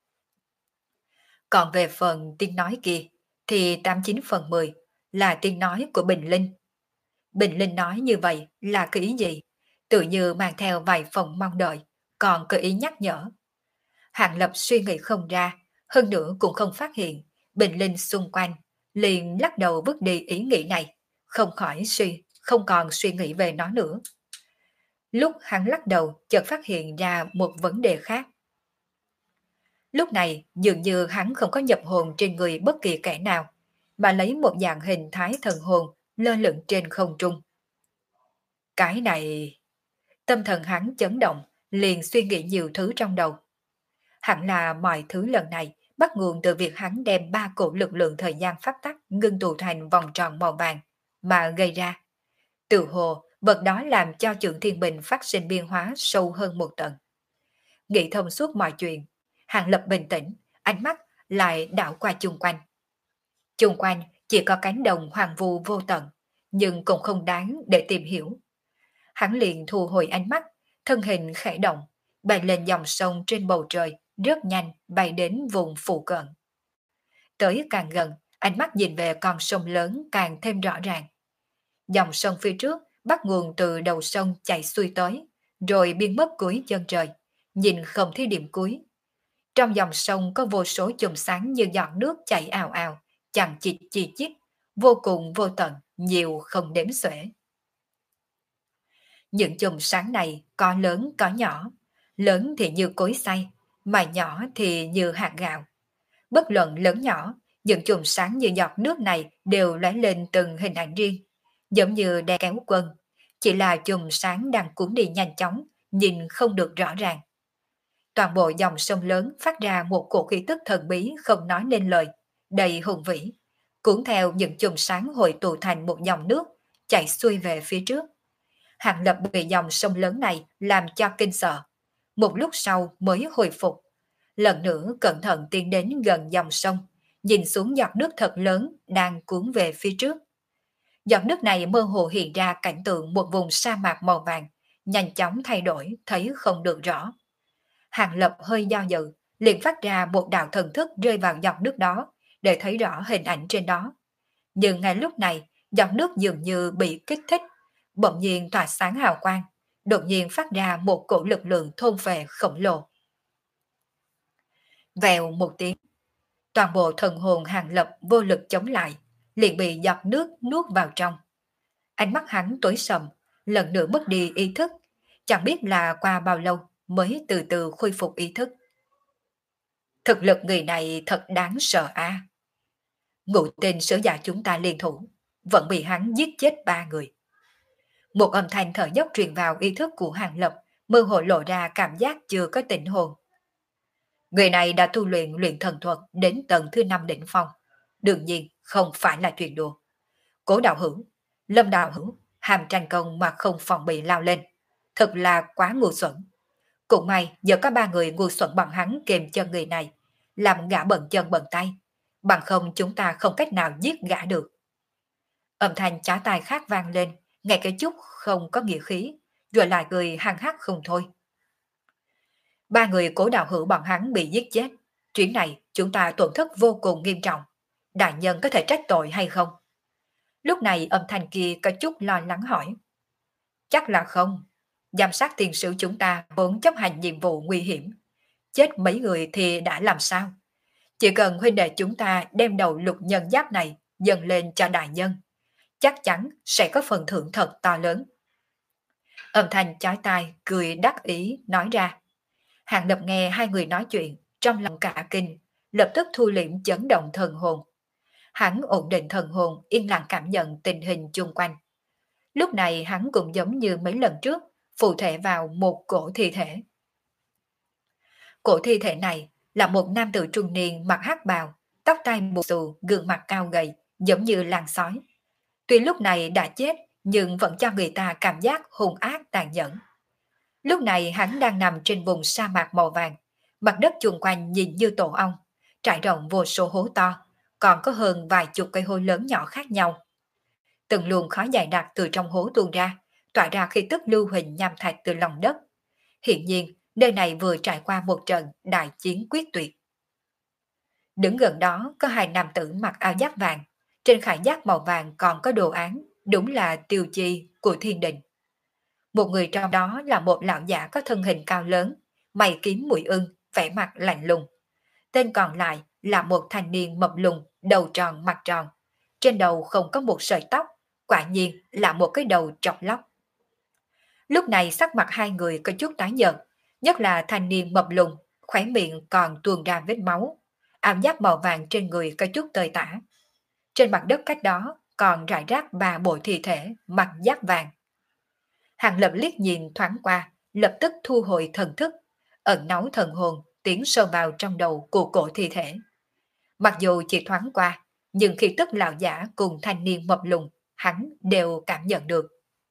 Còn về phần tiếng nói kia, thì tám mươi chín phần mười là tiếng nói của Bình Linh. Bình Linh nói như vậy là cái ý gì? Tự như mang theo vài phần mong đợi, còn có ý nhắc nhở. Hàng Lập suy nghĩ không ra, hơn nữa cũng không phát hiện, Bình Linh xung quanh, liền lắc đầu vứt đi ý nghĩ này, không khỏi suy, không còn suy nghĩ về nó nữa. Lúc hắn lắc đầu, chợt phát hiện ra một vấn đề khác. Lúc này dường như hắn không có nhập hồn trên người bất kỳ kẻ nào, mà lấy một dạng hình thái thần hồn lơ lửng trên không trung. Cái này... Tâm thần hắn chấn động, liền suy nghĩ nhiều thứ trong đầu. Hẳn là mọi thứ lần này bắt nguồn từ việc hắn đem ba cổ lực lượng thời gian pháp tắc ngưng tụ thành vòng tròn màu vàng mà gây ra. Từ hồ, vật đó làm cho Trượng Thiên Bình phát sinh biến hóa sâu hơn một tầng. Nghĩ thông suốt mọi chuyện, Hàng Lập bình tĩnh, ánh mắt lại đảo qua chung quanh. Chung quanh chỉ có cánh đồng hoàng vu vô tận, nhưng cũng không đáng để tìm hiểu. Hắn liền thu hồi ánh mắt, thân hình khẽ động, bay lên dòng sông trên bầu trời, rất nhanh bay đến vùng phụ cận. Tới càng gần, ánh mắt nhìn về con sông lớn càng thêm rõ ràng. Dòng sông phía trước bắt nguồn từ đầu sông chạy xuôi tới, rồi biến mất cuối chân trời, nhìn không thấy điểm cuối. Trong dòng sông có vô số chùm sáng như giọt nước chảy ào ào, chằng chịt chi chít, vô cùng vô tận, nhiều không đếm xuể. Những chùm sáng này có lớn có nhỏ, lớn thì như cối xay, mà nhỏ thì như hạt gạo. Bất luận lớn nhỏ, những chùm sáng như giọt nước này đều lóe lên từng hình ảnh riêng, giống như đè kéo quân. Chỉ là chùm sáng đang cuốn đi nhanh chóng, nhìn không được rõ ràng. Toàn bộ dòng sông lớn phát ra một cổ khí tức thần bí không nói nên lời, đầy hùng vĩ, cuốn theo những chùm sáng hội tụ thành một dòng nước, chạy xuôi về phía trước. Hàng Lập bị dòng sông lớn này làm cho kinh sợ. Một lúc sau mới hồi phục. Lần nữa cẩn thận tiến đến gần dòng sông, nhìn xuống giọt nước thật lớn đang cuốn về phía trước. Giọt nước này mơ hồ hiện ra cảnh tượng một vùng sa mạc màu vàng, nhanh chóng thay đổi, thấy không được rõ. Hàng Lập hơi do dự, liền phát ra một đạo thần thức rơi vào giọt nước đó, để thấy rõ hình ảnh trên đó. Nhưng ngay lúc này, giọt nước dường như bị kích thích, bỗng nhiên tỏa sáng hào quang, đột nhiên phát ra một cổ lực lượng thôn phệ khổng lồ. Vèo một tiếng, toàn bộ thần hồn Hàng Lập vô lực chống lại, liền bị giọt nước nuốt vào trong. Ánh mắt hắn tối sầm, lần nữa mất đi ý thức, chẳng biết là qua bao lâu mới từ từ khôi phục ý thức. Thực lực người này thật đáng sợ a. À. Ngũ tên sứ giả chúng ta liên thủ, vẫn bị hắn giết chết ba người. Một âm thanh thở dốc truyền vào ý thức của Hàng Lập, mơ hồ lộ ra cảm giác chưa có tỉnh hồn. Người này đã tu luyện luyện thần thuật đến tầng thứ năm đỉnh phong, đương nhiên không phải là chuyện đùa. Cố đạo hữu, Lâm đạo hữu, hàm tranh công mà không phòng bị lao lên, thật là quá ngu xuẩn. Cũng may giờ có ba người ngu xuẩn bằng hắn kèm chân người này, làm gã bận chân bận tay, bằng không chúng ta không cách nào giết gã được. Âm thanh chá tai khác vang lên, nghe cái chút không có nghĩa khí, rồi lại cười hăng hắc không thôi. Ba người Cố đạo hữu bọn hắn bị giết chết, chuyện này chúng ta tổn thất vô cùng nghiêm trọng, đại nhân có thể trách tội hay không? Lúc này âm thanh kia có chút lo lắng hỏi. Chắc là không, giám sát tiền sử chúng ta vốn chấp hành nhiệm vụ nguy hiểm, chết mấy người thì đã làm sao? Chỉ cần huynh đệ chúng ta đem đầu lục nhân giáp này dâng lên cho đại nhân, chắc chắn sẽ có phần thưởng thật to lớn. Âm thanh chói tai cười đắc ý nói ra. Hàng Lập nghe hai người nói chuyện, trong lòng cả kinh, lập tức thu liễm chấn động thần hồn. Hắn ổn định thần hồn, yên lặng cảm nhận tình hình chung quanh. Lúc này hắn cũng giống như mấy lần trước, phụ thể vào một cổ thi thể. Cổ thi thể này là một nam tử trung niên mặc hắc bào, tóc tai bù xù, gương mặt cao gầy, giống như làn sói. Tuy lúc này đã chết, nhưng vẫn cho người ta cảm giác hung ác tàn nhẫn. Lúc này hắn đang nằm trên vùng sa mạc màu vàng, mặt đất chung quanh nhìn như tổ ong, trải rộng vô số hố to, còn có hơn vài chục cây hố lớn nhỏ khác nhau. Từng luồng khói dày đặc từ trong hố tuôn ra, tỏa ra khí tức lưu huỳnh nham thạch từ lòng đất. Hiện nhiên, nơi này vừa trải qua một trận đại chiến quyết tuyệt. Đứng gần đó có hai nam tử mặc áo giáp vàng, trên khải giáp màu vàng còn có đồ án, đúng là tiêu chi của thiên đình. Một người trong đó là một lão giả có thân hình cao lớn, mày kiếm mũi ưng, vẻ mặt lạnh lùng. Tên còn lại là một thanh niên mập lùn, đầu tròn mặt tròn. Trên đầu không có một sợi tóc, quả nhiên là một cái đầu trọc lóc. Lúc này sắc mặt hai người có chút tái nhợt, nhất là thanh niên mập lùn, khóe miệng còn tuôn ra vết máu, áo giáp màu vàng trên người có chút tơi tả. Trên mặt đất cách đó còn rải rác ba bộ thi thể mặc giáp vàng. Hàng Lập liếc nhìn thoáng qua, lập tức thu hồi thần thức, ẩn náu thần hồn tiến sâu vào trong đầu của cổ thi thể. Mặc dù chỉ thoáng qua, nhưng khi tức lão giả cùng thanh niên mập lùn, hắn đều cảm nhận được.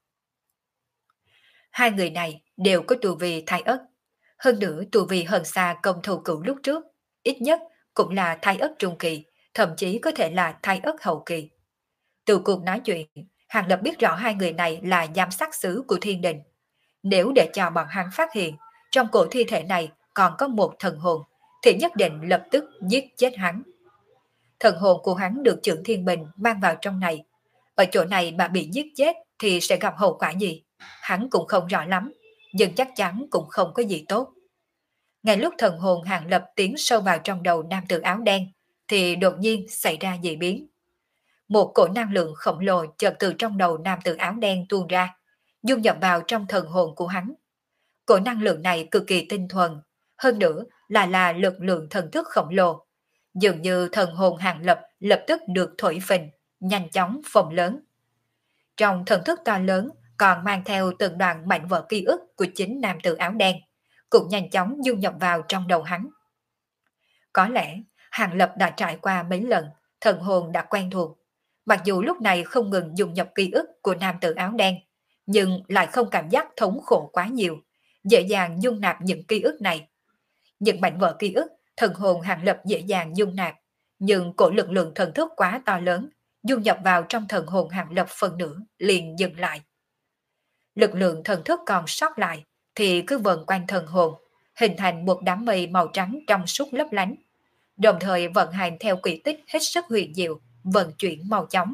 Hai người này đều có tu vi thái ất, hơn nữa tu vi hơn xa công thủ cửu lúc trước, ít nhất cũng là thái ất trung kỳ, thậm chí có thể là thái ất hậu kỳ. Từ cuộc nói chuyện, Hàng Lập biết rõ hai người này là giám sát sứ của thiên đình. Nếu để cho bọn hắn phát hiện, trong cổ thi thể này còn có một thần hồn, thì nhất định lập tức giết chết hắn. Thần hồn của hắn được trưởng thiên bình mang vào trong này. Ở chỗ này mà bị giết chết thì sẽ gặp hậu quả gì? Hắn cũng không rõ lắm, nhưng chắc chắn cũng không có gì tốt. Ngay lúc thần hồn Hàng Lập tiến sâu vào trong đầu nam tử áo đen, thì đột nhiên xảy ra dị biến. Một cổ năng lượng khổng lồ chợt từ trong đầu nam tử áo đen tuôn ra, dung nhập vào trong thần hồn của hắn. Cổ năng lượng này cực kỳ tinh thuần, hơn nữa là là lực lượng thần thức khổng lồ. Dường như thần hồn Hàng Lập lập tức được thổi phình, nhanh chóng phồng lớn. Trong thần thức to lớn còn mang theo từng đoạn mảnh vỡ ký ức của chính nam tử áo đen, cũng nhanh chóng dung nhập vào trong đầu hắn. Có lẽ Hàng Lập đã trải qua mấy lần, thần hồn đã quen thuộc. Mặc dù lúc này không ngừng dùng nhập ký ức của nam tử áo đen, nhưng lại không cảm giác thống khổ quá nhiều, dễ dàng dung nạp những ký ức này. Những mảnh vỡ ký ức, thần hồn Hàng Lập dễ dàng dung nạp, nhưng cổ lực lượng thần thức quá to lớn, dung nhập vào trong thần hồn Hàng Lập phần nửa, liền dừng lại. Lực lượng thần thức còn sót lại, thì cứ vần quanh thần hồn, hình thành một đám mây màu trắng trong suốt lấp lánh, đồng thời vận hành theo quỹ tích hết sức huyền diệu, vận chuyển mau chóng.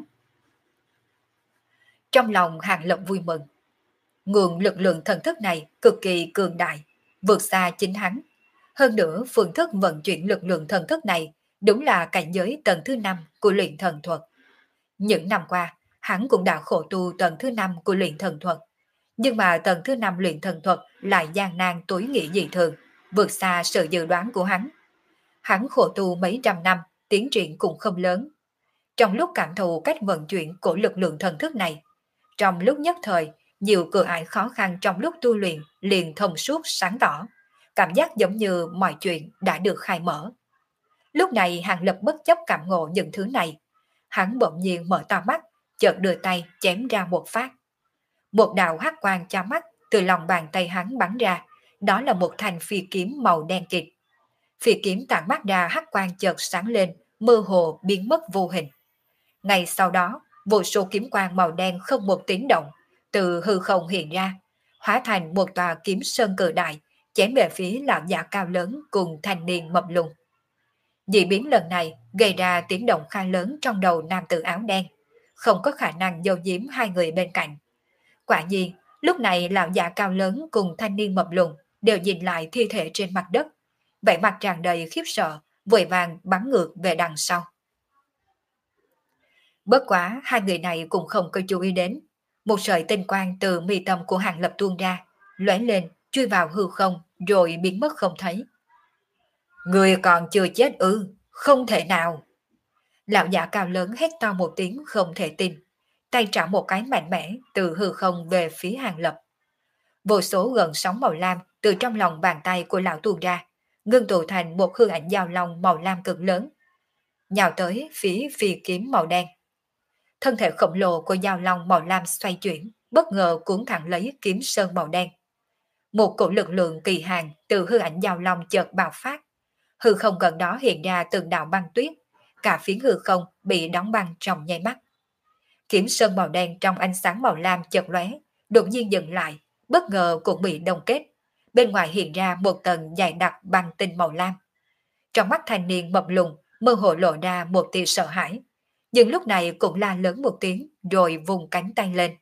Trong lòng Hàng Lập vui mừng. Nguồn lực lượng thần thức này cực kỳ cường đại, vượt xa chính hắn. Hơn nữa, phương thức vận chuyển lực lượng thần thức này đúng là cảnh giới tầng thứ năm của luyện thần thuật. Những năm qua, hắn cũng đã khổ tu tầng thứ năm của luyện thần thuật. Nhưng mà tầng thứ năm luyện thần thuật lại gian nan tối nghĩa dị thường, vượt xa sự dự đoán của hắn. Hắn khổ tu mấy trăm năm, tiến triển cũng không lớn. Trong lúc cảm thụ cách vận chuyển của lực lượng thần thức này, trong lúc nhất thời, nhiều cửa ải khó khăn trong lúc tu luyện liền thông suốt sáng tỏ, cảm giác giống như mọi chuyện đã được khai mở. Lúc này Hàng Lập bất chấp cảm ngộ những thứ này, hắn bỗng nhiên mở to mắt, chợt đưa tay chém ra một phát. Một đạo hắc quang chói mắt từ lòng bàn tay hắn bắn ra, đó là một thanh phi kiếm màu đen kịt. Phi kiếm tản mắt ra hắc quang chợt sáng lên, mơ hồ biến mất vô hình. Ngay sau đó, vô số kiếm quang màu đen không một tiếng động từ hư không hiện ra, hóa thành một tòa kiếm sơn cự đại, chém về phía lão giả cao lớn cùng thanh niên mập lùn. Dị biến lần này gây ra tiếng động khá lớn trong đầu nam tử áo đen, không có khả năng giấu giếm hai người bên cạnh. Quả nhiên, lúc này lão giả cao lớn cùng thanh niên mập lùn đều nhìn lại thi thể trên mặt đất, vẻ mặt tràn đầy khiếp sợ, vội vàng bắn ngược về đằng sau. Bất quá hai người này cũng không có chú ý đến, một sợi tinh quang từ mi tâm của Hàng Lập tuôn ra, lóe lên, chui vào hư không rồi biến mất không thấy. Người còn chưa chết ư? Không thể nào! Lão giả cao lớn hét to một tiếng không thể tin, tay trả một cái mạnh mẽ từ hư không về phía Hàng Lập. Vô số gần sóng màu lam từ trong lòng bàn tay của lão tuôn ra, ngưng tụ thành một hư ảnh giao long màu lam cực lớn, nhào tới phía phi kiếm màu đen. Thân thể khổng lồ của giao long màu lam xoay chuyển, bất ngờ cuốn thẳng lấy kiếm sơn màu đen. Một cổ lực lượng kỳ hàn từ hư ảnh giao long chợt bạo phát, hư không gần đó hiện ra từng đạo băng tuyết, cả phiến hư không bị đóng băng trong nháy mắt. Kiếm sơn màu đen trong ánh sáng màu lam chợt lóe, đột nhiên dừng lại, bất ngờ cũng bị đông kết. Bên ngoài hiện ra một tầng dày đặc băng tinh màu lam. Trong mắt thanh niên mập lùn mơ hồ lộ ra một tia sợ hãi, nhưng lúc này cũng la lớn một tiếng rồi vùng cánh tay lên.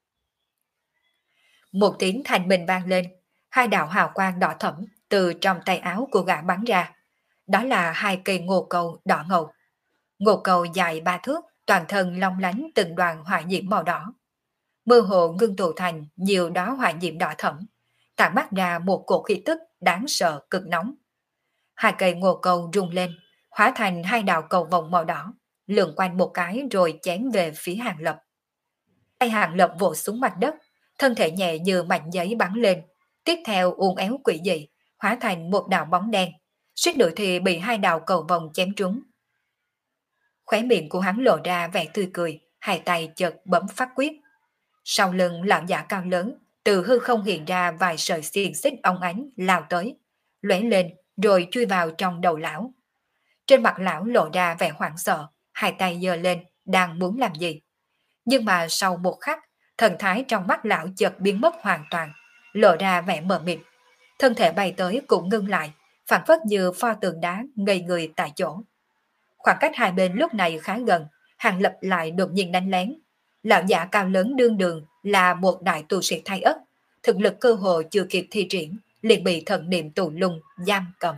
Một tiếng thanh minh vang lên, hai đạo hào quang đỏ thẫm từ trong tay áo của gã bắn ra. Đó là hai cây ngô cầu đỏ ngầu. Ngô cầu dài ba thước, toàn thân long lánh từng đoàn hỏa diễm màu đỏ. Mơ hồ ngưng tụ thành nhiều đóa hỏa diễm đỏ thẫm, tản mắt ra một cổ khí tức đáng sợ cực nóng. Hai cây ngô câu rung lên, hóa thành hai đạo cầu vồng màu đỏ, lượn quanh một cái rồi chém về phía Hàng Lập. Tay Hàng Lập vỗ xuống mặt đất, thân thể nhẹ như mảnh giấy bắn lên, tiếp theo uốn éo quỷ dị, hóa thành một đạo bóng đen, suýt nữa thì bị hai đạo cầu vồng chém trúng. Khóe miệng của hắn lộ ra vẻ tươi cười, hai tay chợt bấm phát quyết. Sau lưng lão giả cao lớn, từ hư không hiện ra vài sợi xiềng xích óng ánh lao tới, lóe lên rồi chui vào trong đầu lão. Trên mặt lão lộ ra vẻ hoảng sợ, hai tay giơ lên, đang muốn làm gì. Nhưng mà sau một khắc, thần thái trong mắt lão chợt biến mất hoàn toàn, lộ ra vẻ mờ mịt. Thân thể bay tới cũng ngưng lại, phản phất như pho tượng đá ngây người tại chỗ. Khoảng cách hai bên lúc này khá gần, Hàng Lập lại đột nhiên đánh lén. Lão giả cao lớn đương đường là một đại tu sĩ thay ất, thực lực cơ hồ chưa kịp thi triển, liền bị thần niệm tù lung giam cầm.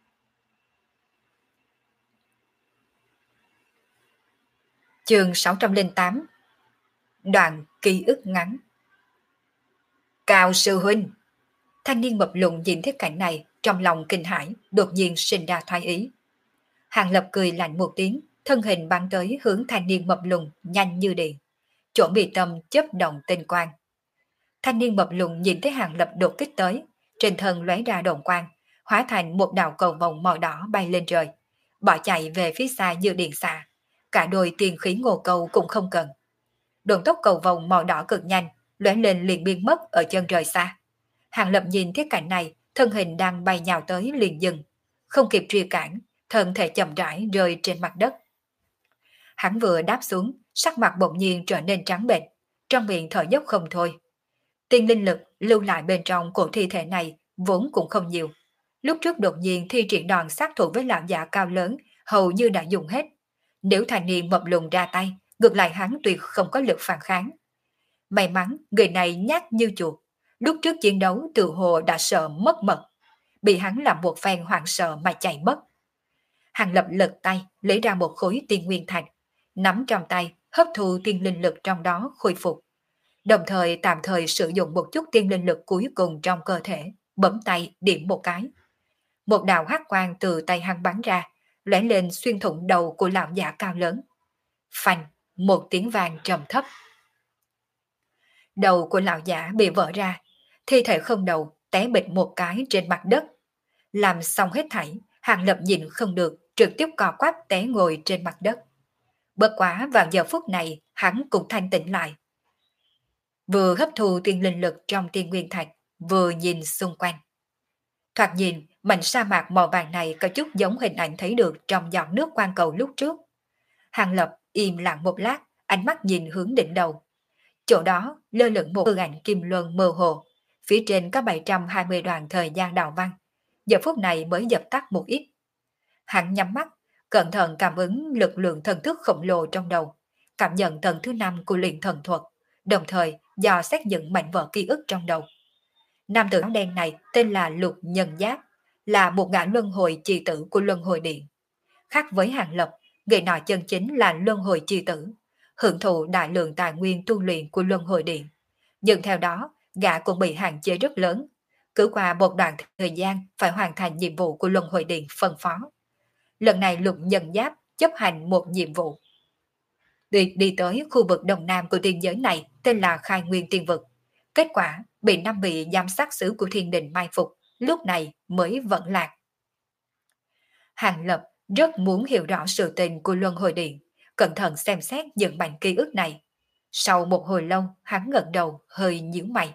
Chương sáu trăm lẻ tám. Đoạn ký ức ngắn. Cao sư huynh. Thanh niên mập lùn nhìn thấy cảnh này, trong lòng kinh hãi, đột nhiên sinh ra thoái ý. Hàng Lập cười lạnh một tiếng, thân hình bắn tới hướng thanh niên mập lùn nhanh như điện. Chỗ bị tâm chớp động tinh quang. Thanh niên mập lùn nhìn thấy Hàng Lập đột kích tới, trên thân lóe ra đồn quang, hóa thành một đạo cầu vồng màu đỏ bay lên trời, bỏ chạy về phía xa như điện xạ. Cả đôi tiền khí ngô cầu cũng không cần. Đồn tốc cầu vồng màu đỏ cực nhanh, lóe lên liền biến mất ở chân trời xa. Hàng Lập nhìn thấy cảnh này, thân hình đang bay nhào tới liền dừng, không kịp truy cản, thân thể chậm rãi rơi trên mặt đất. Hắn vừa đáp xuống, sắc mặt bỗng nhiên trở nên trắng bệch, trong miệng thở dốc không thôi. Tiên linh lực lưu lại bên trong cổ thi thể này vốn cũng không nhiều. Lúc trước đột nhiên thi triển đòn sát thủ với lão giả cao lớn, hầu như đã dùng hết. Nếu thanh niên mập lùn ra tay, ngược lại hắn tuyệt không có lực phản kháng. May mắn người này nhát như chuột, lúc trước chiến đấu tự hồ đã sợ mất mật, bị hắn làm một phen hoảng sợ mà chạy mất. Hàng Lập lật tay lấy ra một khối tiên nguyên thạch, nắm trong tay hấp thu tiên linh lực trong đó khôi phục, đồng thời tạm thời sử dụng một chút tiên linh lực cuối cùng trong cơ thể, bấm tay điểm một cái. Một đạo hắc quang từ tay hắn bắn ra, lóe lên xuyên thủng đầu của lão giả cao lớn. Phanh, một tiếng vang trầm thấp. Đầu của lão giả bị vỡ ra, thi thể không đầu té bịch một cái trên mặt đất. Làm xong hết thảy, Hàng Lập nhìn không được, trực tiếp cò quắp té ngồi trên mặt đất. Bất quá vào giờ phút này, hắn cũng thanh tĩnh lại. Vừa hấp thu tiên linh lực trong tiên nguyên thạch, vừa nhìn xung quanh. Thoạt nhìn, mảnh sa mạc màu vàng này có chút giống hình ảnh thấy được trong giọt nước quang cầu lúc trước. Hàng Lập im lặng một lát, ánh mắt nhìn hướng đỉnh đầu. Chỗ đó lơ lửng một hư ảnh kim luân mơ hồ, phía trên có bảy trăm hai mươi đoạn thời gian đạo văn, giờ phút này mới dập tắt một ít. Hắn nhắm mắt, cẩn thận cảm ứng lực lượng thần thức khổng lồ trong đầu, cảm nhận tầng thứ năm của luyện thần thuật, đồng thời dò xét những mảnh vỡ ký ức trong đầu. Nam tử áo đen này tên là Lục Nhân Giáp, là một gã luân hồi chi tử của luân hồi điện. Khác với Hàng Lập, người nọ chân chính là luân hồi chi tử, hưởng thụ đại lượng tài nguyên tu luyện của luân hồi điện. Nhưng theo đó, gã cũng bị hạn chế rất lớn, cứ qua một đoạn thời gian phải hoàn thành nhiệm vụ của luân hồi điện phân phó. Lần này Lục Nhân Giáp chấp hành một nhiệm vụ. Đi, đi tới khu vực đông nam của tiên giới này tên là Khai Nguyên Tiên Vực. Kết quả bị năm vị giám sát sứ của thiên đình mai phục, lúc này mới vẫn lạc. Hàng Lập rất muốn hiểu rõ sự tình của luân hồi điện, cẩn thận xem xét những mảnh ký ức này. Sau một hồi lâu, hắn gật đầu, hơi nhíu mày.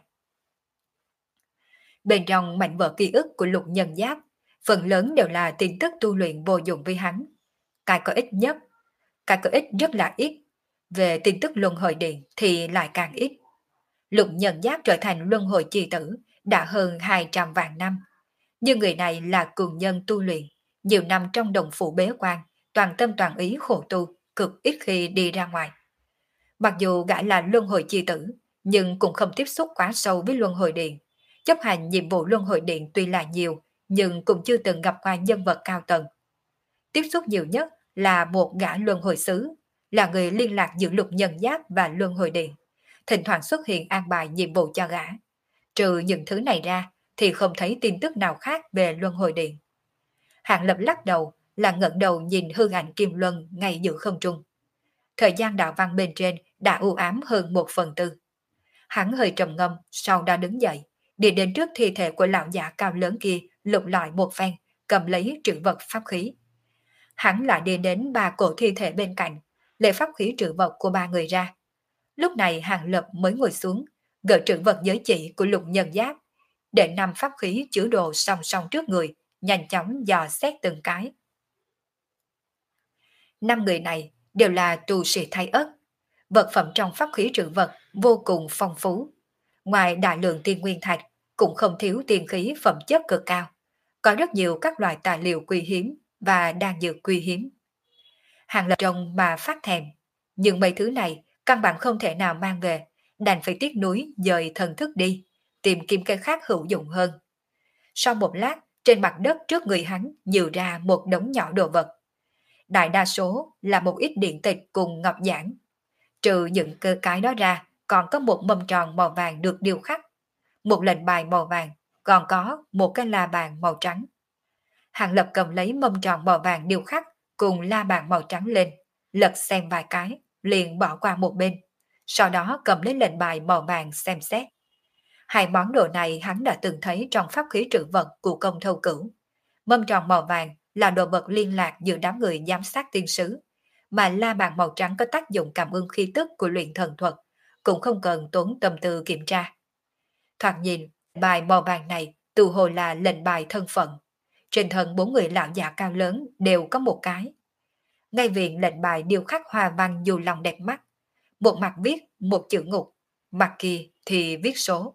Bên trong mảnh vỡ ký ức của Lục Nhân Giáp, phần lớn đều là tin tức tu luyện vô dụng với hắn. Cái có ích nhất, cái có ích rất là ít. Về tin tức luân hồi điện thì lại càng ít. Lục Nhân Giáp trở thành luân hồi chi tử đã hơn hai trăm vạn năm. Nhưng người này là cường nhân tu luyện, nhiều năm trong đồng phủ bế quan, toàn tâm toàn ý khổ tu, cực ít khi đi ra ngoài. Mặc dù gã là luân hồi chi tử, nhưng cũng không tiếp xúc quá sâu với luân hồi điện. Chấp hành nhiệm vụ luân hồi điện tuy là nhiều, nhưng cũng chưa từng gặp qua nhân vật cao tầng. Tiếp xúc nhiều nhất là một gã luân hồi sứ, là người liên lạc giữa Lục Nhân Giáp và luân hồi điện, thỉnh thoảng xuất hiện an bài nhiệm vụ cho gã. Trừ những thứ này ra thì không thấy tin tức nào khác về luân hồi điện. Hàng Lập lắc đầu, là ngẩng đầu nhìn hư ảnh Kim Luân ngay giữa không trung. Thời gian đạo văn bên trên đã u ám hơn một phần tư. Hắn hơi trầm ngâm, sau đó đứng dậy, đi đến trước thi thể của lão giả cao lớn kia, lục lọi một phen, cầm lấy trữ vật pháp khí. Hắn lại đi đến ba cổ thi thể bên cạnh, lấy pháp khí trữ vật của ba người ra. Lúc này Hàng Lập mới ngồi xuống, gỡ trữ vật giới chỉ của Lục Nhân Giáp, để năm pháp khí chứa đồ song song trước người, nhanh chóng dò xét từng cái. Năm người này đều là tu sĩ thay ất. Vật phẩm trong pháp khí trữ vật vô cùng phong phú. Ngoài đại lượng tiên nguyên thạch, cũng không thiếu tiên khí phẩm chất cực cao. Có rất nhiều các loại tài liệu quý hiếm và đan dược quý hiếm. Hàng Lập trông mà phát thèm, nhưng mấy thứ này căn bản không thể nào mang về, đành phải tiếc nuối dời thần thức đi, tìm kiếm cái khác hữu dụng hơn. Sau một lát, trên mặt đất trước người hắn nhiều ra một đống nhỏ đồ vật. Đại đa số là một ít điện tịch cùng ngọc giản. Trừ những cơ cái đó ra, còn có một mâm tròn màu vàng được điêu khắc, một lệnh bài màu vàng, còn có một cái la bàn màu trắng. Hàng Lập cầm lấy mâm tròn màu vàng điêu khắc cùng la bàn màu trắng lên, lật xem vài cái, liền bỏ qua một bên, sau đó cầm lấy lệnh bài màu vàng xem xét. Hai món đồ này hắn đã từng thấy trong pháp khí trữ vật của công thâu cửu. Mâm tròn màu vàng là đồ vật liên lạc giữa đám người giám sát tiên sứ, mà la bàn màu trắng có tác dụng cảm ứng khí tức của luyện thần thuật, cũng không cần tốn tâm tư kiểm tra. Thoạt nhìn, bài màu vàng này tự hồ là lệnh bài thân phận. Trên thân bốn người lão già cao lớn đều có một cái. Ngay viện lệnh bài điêu khắc hoa văn dù lòng đẹp mắt. Một mặt viết một chữ ngục, mặt kia thì viết số.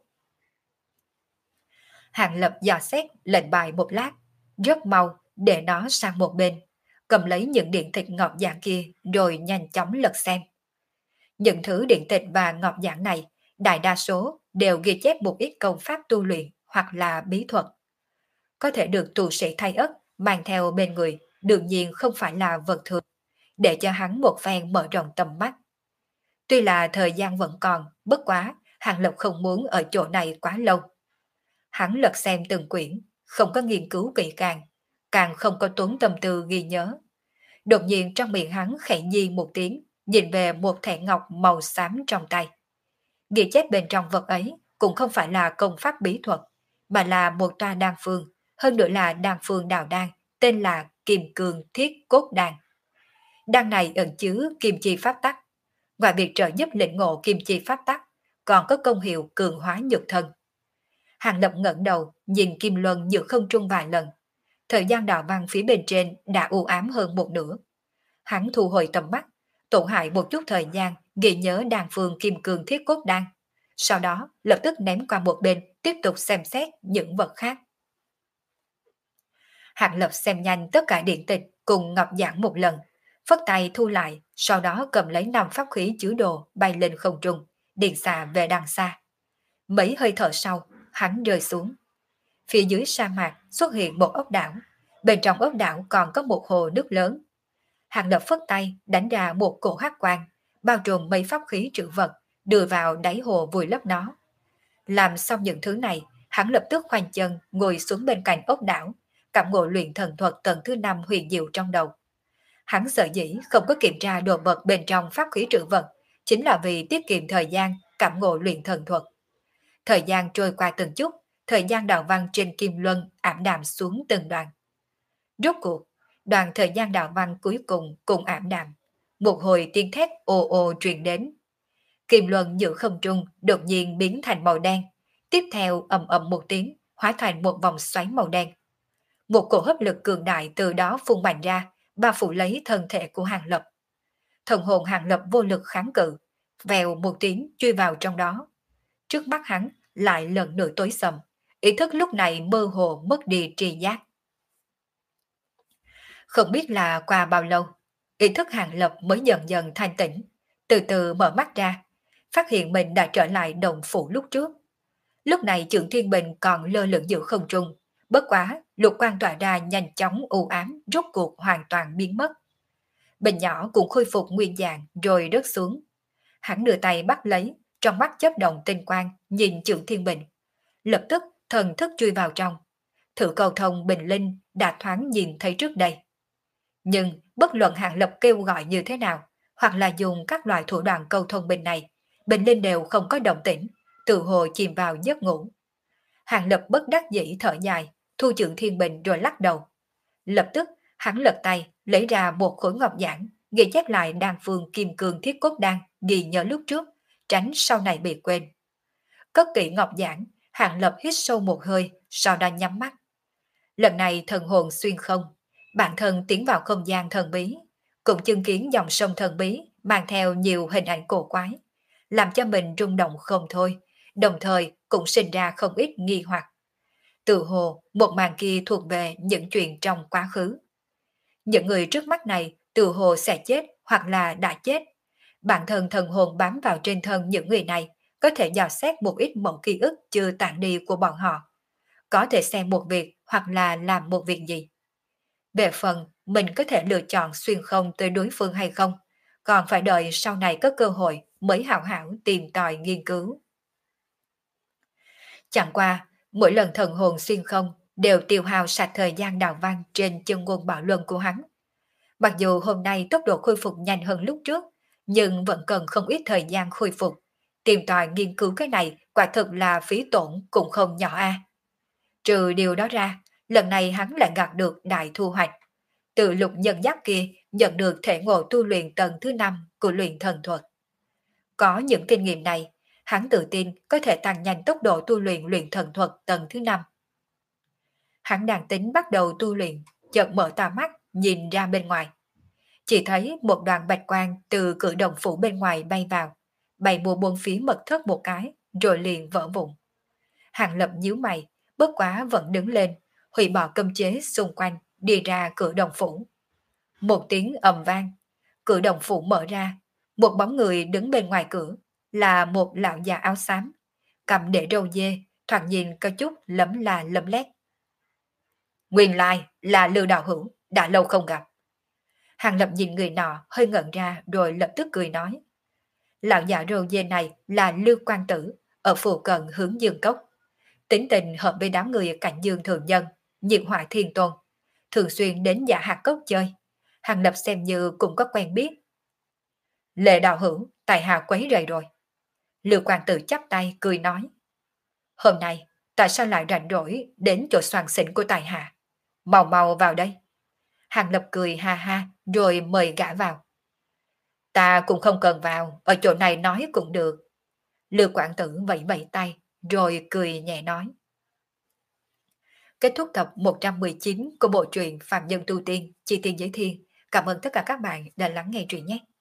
Hàng Lập dò xét lệnh bài một lát, rất mau để nó sang một bên, cầm lấy những điện tịch ngọc giản kia rồi nhanh chóng lật xem. Những thứ điện tịch và ngọc giản này đại đa số đều ghi chép một ít công pháp tu luyện hoặc là bí thuật. Có thể được tu sĩ thay ất mang theo bên người, đương nhiên không phải là vật thường, để cho hắn một phen mở rộng tầm mắt. Tuy là thời gian vẫn còn, bất quá Hàng Lập không muốn ở chỗ này quá lâu. Hắn lật xem từng quyển, không có nghiên cứu kỹ càng, càng không có tốn tâm tư ghi nhớ. Đột nhiên trong miệng hắn khẽ nhi một tiếng, nhìn về một thẻ ngọc màu xám trong tay. Ghi chép bên trong vật ấy cũng không phải là công pháp bí thuật, mà là một toa đan phương, hơn nữa là đan phương đào đan, tên là Kim Cương Thiết Cốt Đan. Đan này ẩn chứa kim chi pháp tắc, ngoài việc trợ giúp lĩnh ngộ kim chi pháp tắc, còn có công hiệu cường hóa nhục thân. Hàng Lập ngẩng đầu nhìn Kim Luân giữa không trung vài lần. Thời gian đạo văn phía bên trên đã u ám hơn một nửa. Hắn thu hồi tầm mắt, tổn hại một chút thời gian ghi nhớ đan phương Kim Cương Thiết Cốt Đan. Sau đó lập tức ném qua một bên, tiếp tục xem xét những vật khác. Hàng Lập xem nhanh tất cả điện tịch cùng ngọc giản một lần, phất tay thu lại, sau đó cầm lấy năm pháp khí chứa đồ bay lên không trung, điện xà về đằng xa. Mấy hơi thở sau, hắn rơi xuống. Phía dưới sa mạc xuất hiện một ốc đảo, bên trong ốc đảo còn có một hồ nước lớn. Hàng Lập phất tay đánh ra một cổ hắc quang, bao trùm mấy pháp khí trữ vật, đưa vào đáy hồ vùi lấp nó. Làm xong những thứ này, hắn lập tức khoanh chân ngồi xuống bên cạnh ốc đảo, cảm ngộ luyện thần thuật tầng thứ năm huyền diệu trong đầu. Hắn sợ dĩ không có kiểm tra đồ vật bên trong pháp khí trữ vật, chính là vì tiết kiệm thời gian cảm ngộ luyện thần thuật. Thời gian trôi qua từng chút, thời gian đạo văn trên Kim Luân ảm đạm xuống từng đoạn. Rốt cuộc, đoạn thời gian đạo văn cuối cùng cũng ảm đạm. Một hồi tiếng thét ồ ồ truyền đến. Kim Luân giữa không trung đột nhiên biến thành màu đen. Tiếp theo ầm ầm một tiếng, hóa thành một vòng xoáy màu đen. Một cổ hấp lực cường đại từ đó phun mạnh ra, bao phủ lấy thân thể của Hàng Lập. Thần hồn Hàng Lập vô lực kháng cự, vèo một tiếng chui vào trong đó. Trước mắt hắn lại lần nữa tối sầm, ý thức lúc này mơ hồ mất đi tri giác. Không biết là qua bao lâu, ý thức Hàng Lập mới dần dần thanh tỉnh, từ từ mở mắt ra, phát hiện mình đã trở lại đồng phủ lúc trước. Lúc này Trượng Thiên Bình còn lơ lửng giữa không trung, bất quá lục quang tỏa ra nhanh chóng u ám, rốt cuộc hoàn toàn biến mất. Bình nhỏ cũng khôi phục nguyên dạng rồi rớt xuống. Hắn đưa tay bắt lấy, trong mắt chớp động tinh quang nhìn Trượng Thiên Bình. Lập tức thần thức chui vào trong, thử cầu thông bình linh đã thoáng nhìn thấy trước đây. Nhưng bất luận Hàng Lập kêu gọi như thế nào, hoặc là dùng các loại thủ đoạn câu thông bên này, Bình Linh đều không có động tĩnh, tự hồ chìm vào giấc ngủ. Hàng Lập bất đắc dĩ thở dài, thu trưởng thiên bình rồi lắc đầu. Lập tức, hắn lật tay, lấy ra một khối ngọc giản, ghi chép lại đan phương kim cương thiết cốt đan ghi nhớ lúc trước, tránh sau này bị quên. Cất kỹ ngọc giản, Hàng Lập hít sâu một hơi, sau đó nhắm mắt. Lần này thần hồn xuyên không, bản thân tiến vào không gian thần bí, cũng chứng kiến dòng sông thần bí mang theo nhiều hình ảnh cổ quái, làm cho mình rung động không thôi, đồng thời cũng sinh ra không ít nghi hoặc. Tự hồ, một màn kia thuộc về những chuyện trong quá khứ. Những người trước mắt này tự hồ sẽ chết hoặc là đã chết. Bản thân thần hồn bám vào trên thân những người này có thể dò xét một ít mẫu ký ức chưa tản đi của bọn họ. Có thể xem một việc hoặc là làm một việc gì. Về phần mình có thể lựa chọn xuyên không tới đối phương hay không, còn phải đợi sau này có cơ hội mới hảo hảo tìm tòi nghiên cứu. Chẳng qua, mỗi lần thần hồn xuyên không đều tiêu hao sạch thời gian đào văn trên chân ngôn bảo luân của hắn. Mặc dù hôm nay tốc độ khôi phục nhanh hơn lúc trước, nhưng vẫn cần không ít thời gian khôi phục. Tìm tòi nghiên cứu cái này quả thực là phí tổn cũng không nhỏ a. Trừ điều đó ra, lần này hắn lại gặt được đại thu hoạch. Từ lục nhân giác kia nhận được thể ngộ tu luyện tầng thứ năm của luyện thần thuật. Có những kinh nghiệm này, hắn tự tin có thể tăng nhanh tốc độ tu luyện luyện thần thuật tầng thứ năm. Hắn đang tính bắt đầu tu luyện, chợt mở to mắt nhìn ra bên ngoài. Chỉ thấy một đoàn bạch quang từ cửa động phủ bên ngoài bay vào, bay mua bốn phía mật thất một cái, rồi liền vỡ vụn. Hàng Lập nhíu mày, bất quá vẫn đứng lên, hủy bỏ cấm chế xung quanh, đi ra cửa động phủ. Một tiếng ầm vang, cửa động phủ mở ra, một bóng người đứng bên ngoài cửa, là một lão già áo xám, cầm để râu dê, thoạt nhìn có chút lấm là lấm lét. Nguyên lai là Lưu Đạo Hữu, đã lâu không gặp. Hàng Lập nhìn người nọ hơi ngẩn ra rồi lập tức cười nói. Lão già râu dê này là Lưu Quan Tử, ở phụ cận hướng Dương Cốc. Tính tình hợp với đám người cảnh Dương thường nhân, nhiệt hỏa thiên tôn, thường xuyên đến Dạ Hạt Cốc chơi. Hàng Lập xem như cũng có quen biết. Lệ Đạo Hữu, tại hạ quấy rầy rồi. Lưu Quan Tử chắp tay cười nói. Hôm nay, tại sao lại rảnh rỗi đến chỗ soàn xỉn của tài hạ? Mau mau vào đây. Hàng Lập cười ha ha rồi mời gã vào. Ta cũng không cần vào, ở chỗ này nói cũng được. Lưu Quảng Tử vẫy vẫy tay rồi cười nhẹ nói. Kết thúc tập một trăm mười chín của bộ truyện Phạm Nhân Tu Tiên, Chi Tiên Giới Thiên. Cảm ơn tất cả các bạn đã lắng nghe truyện nhé.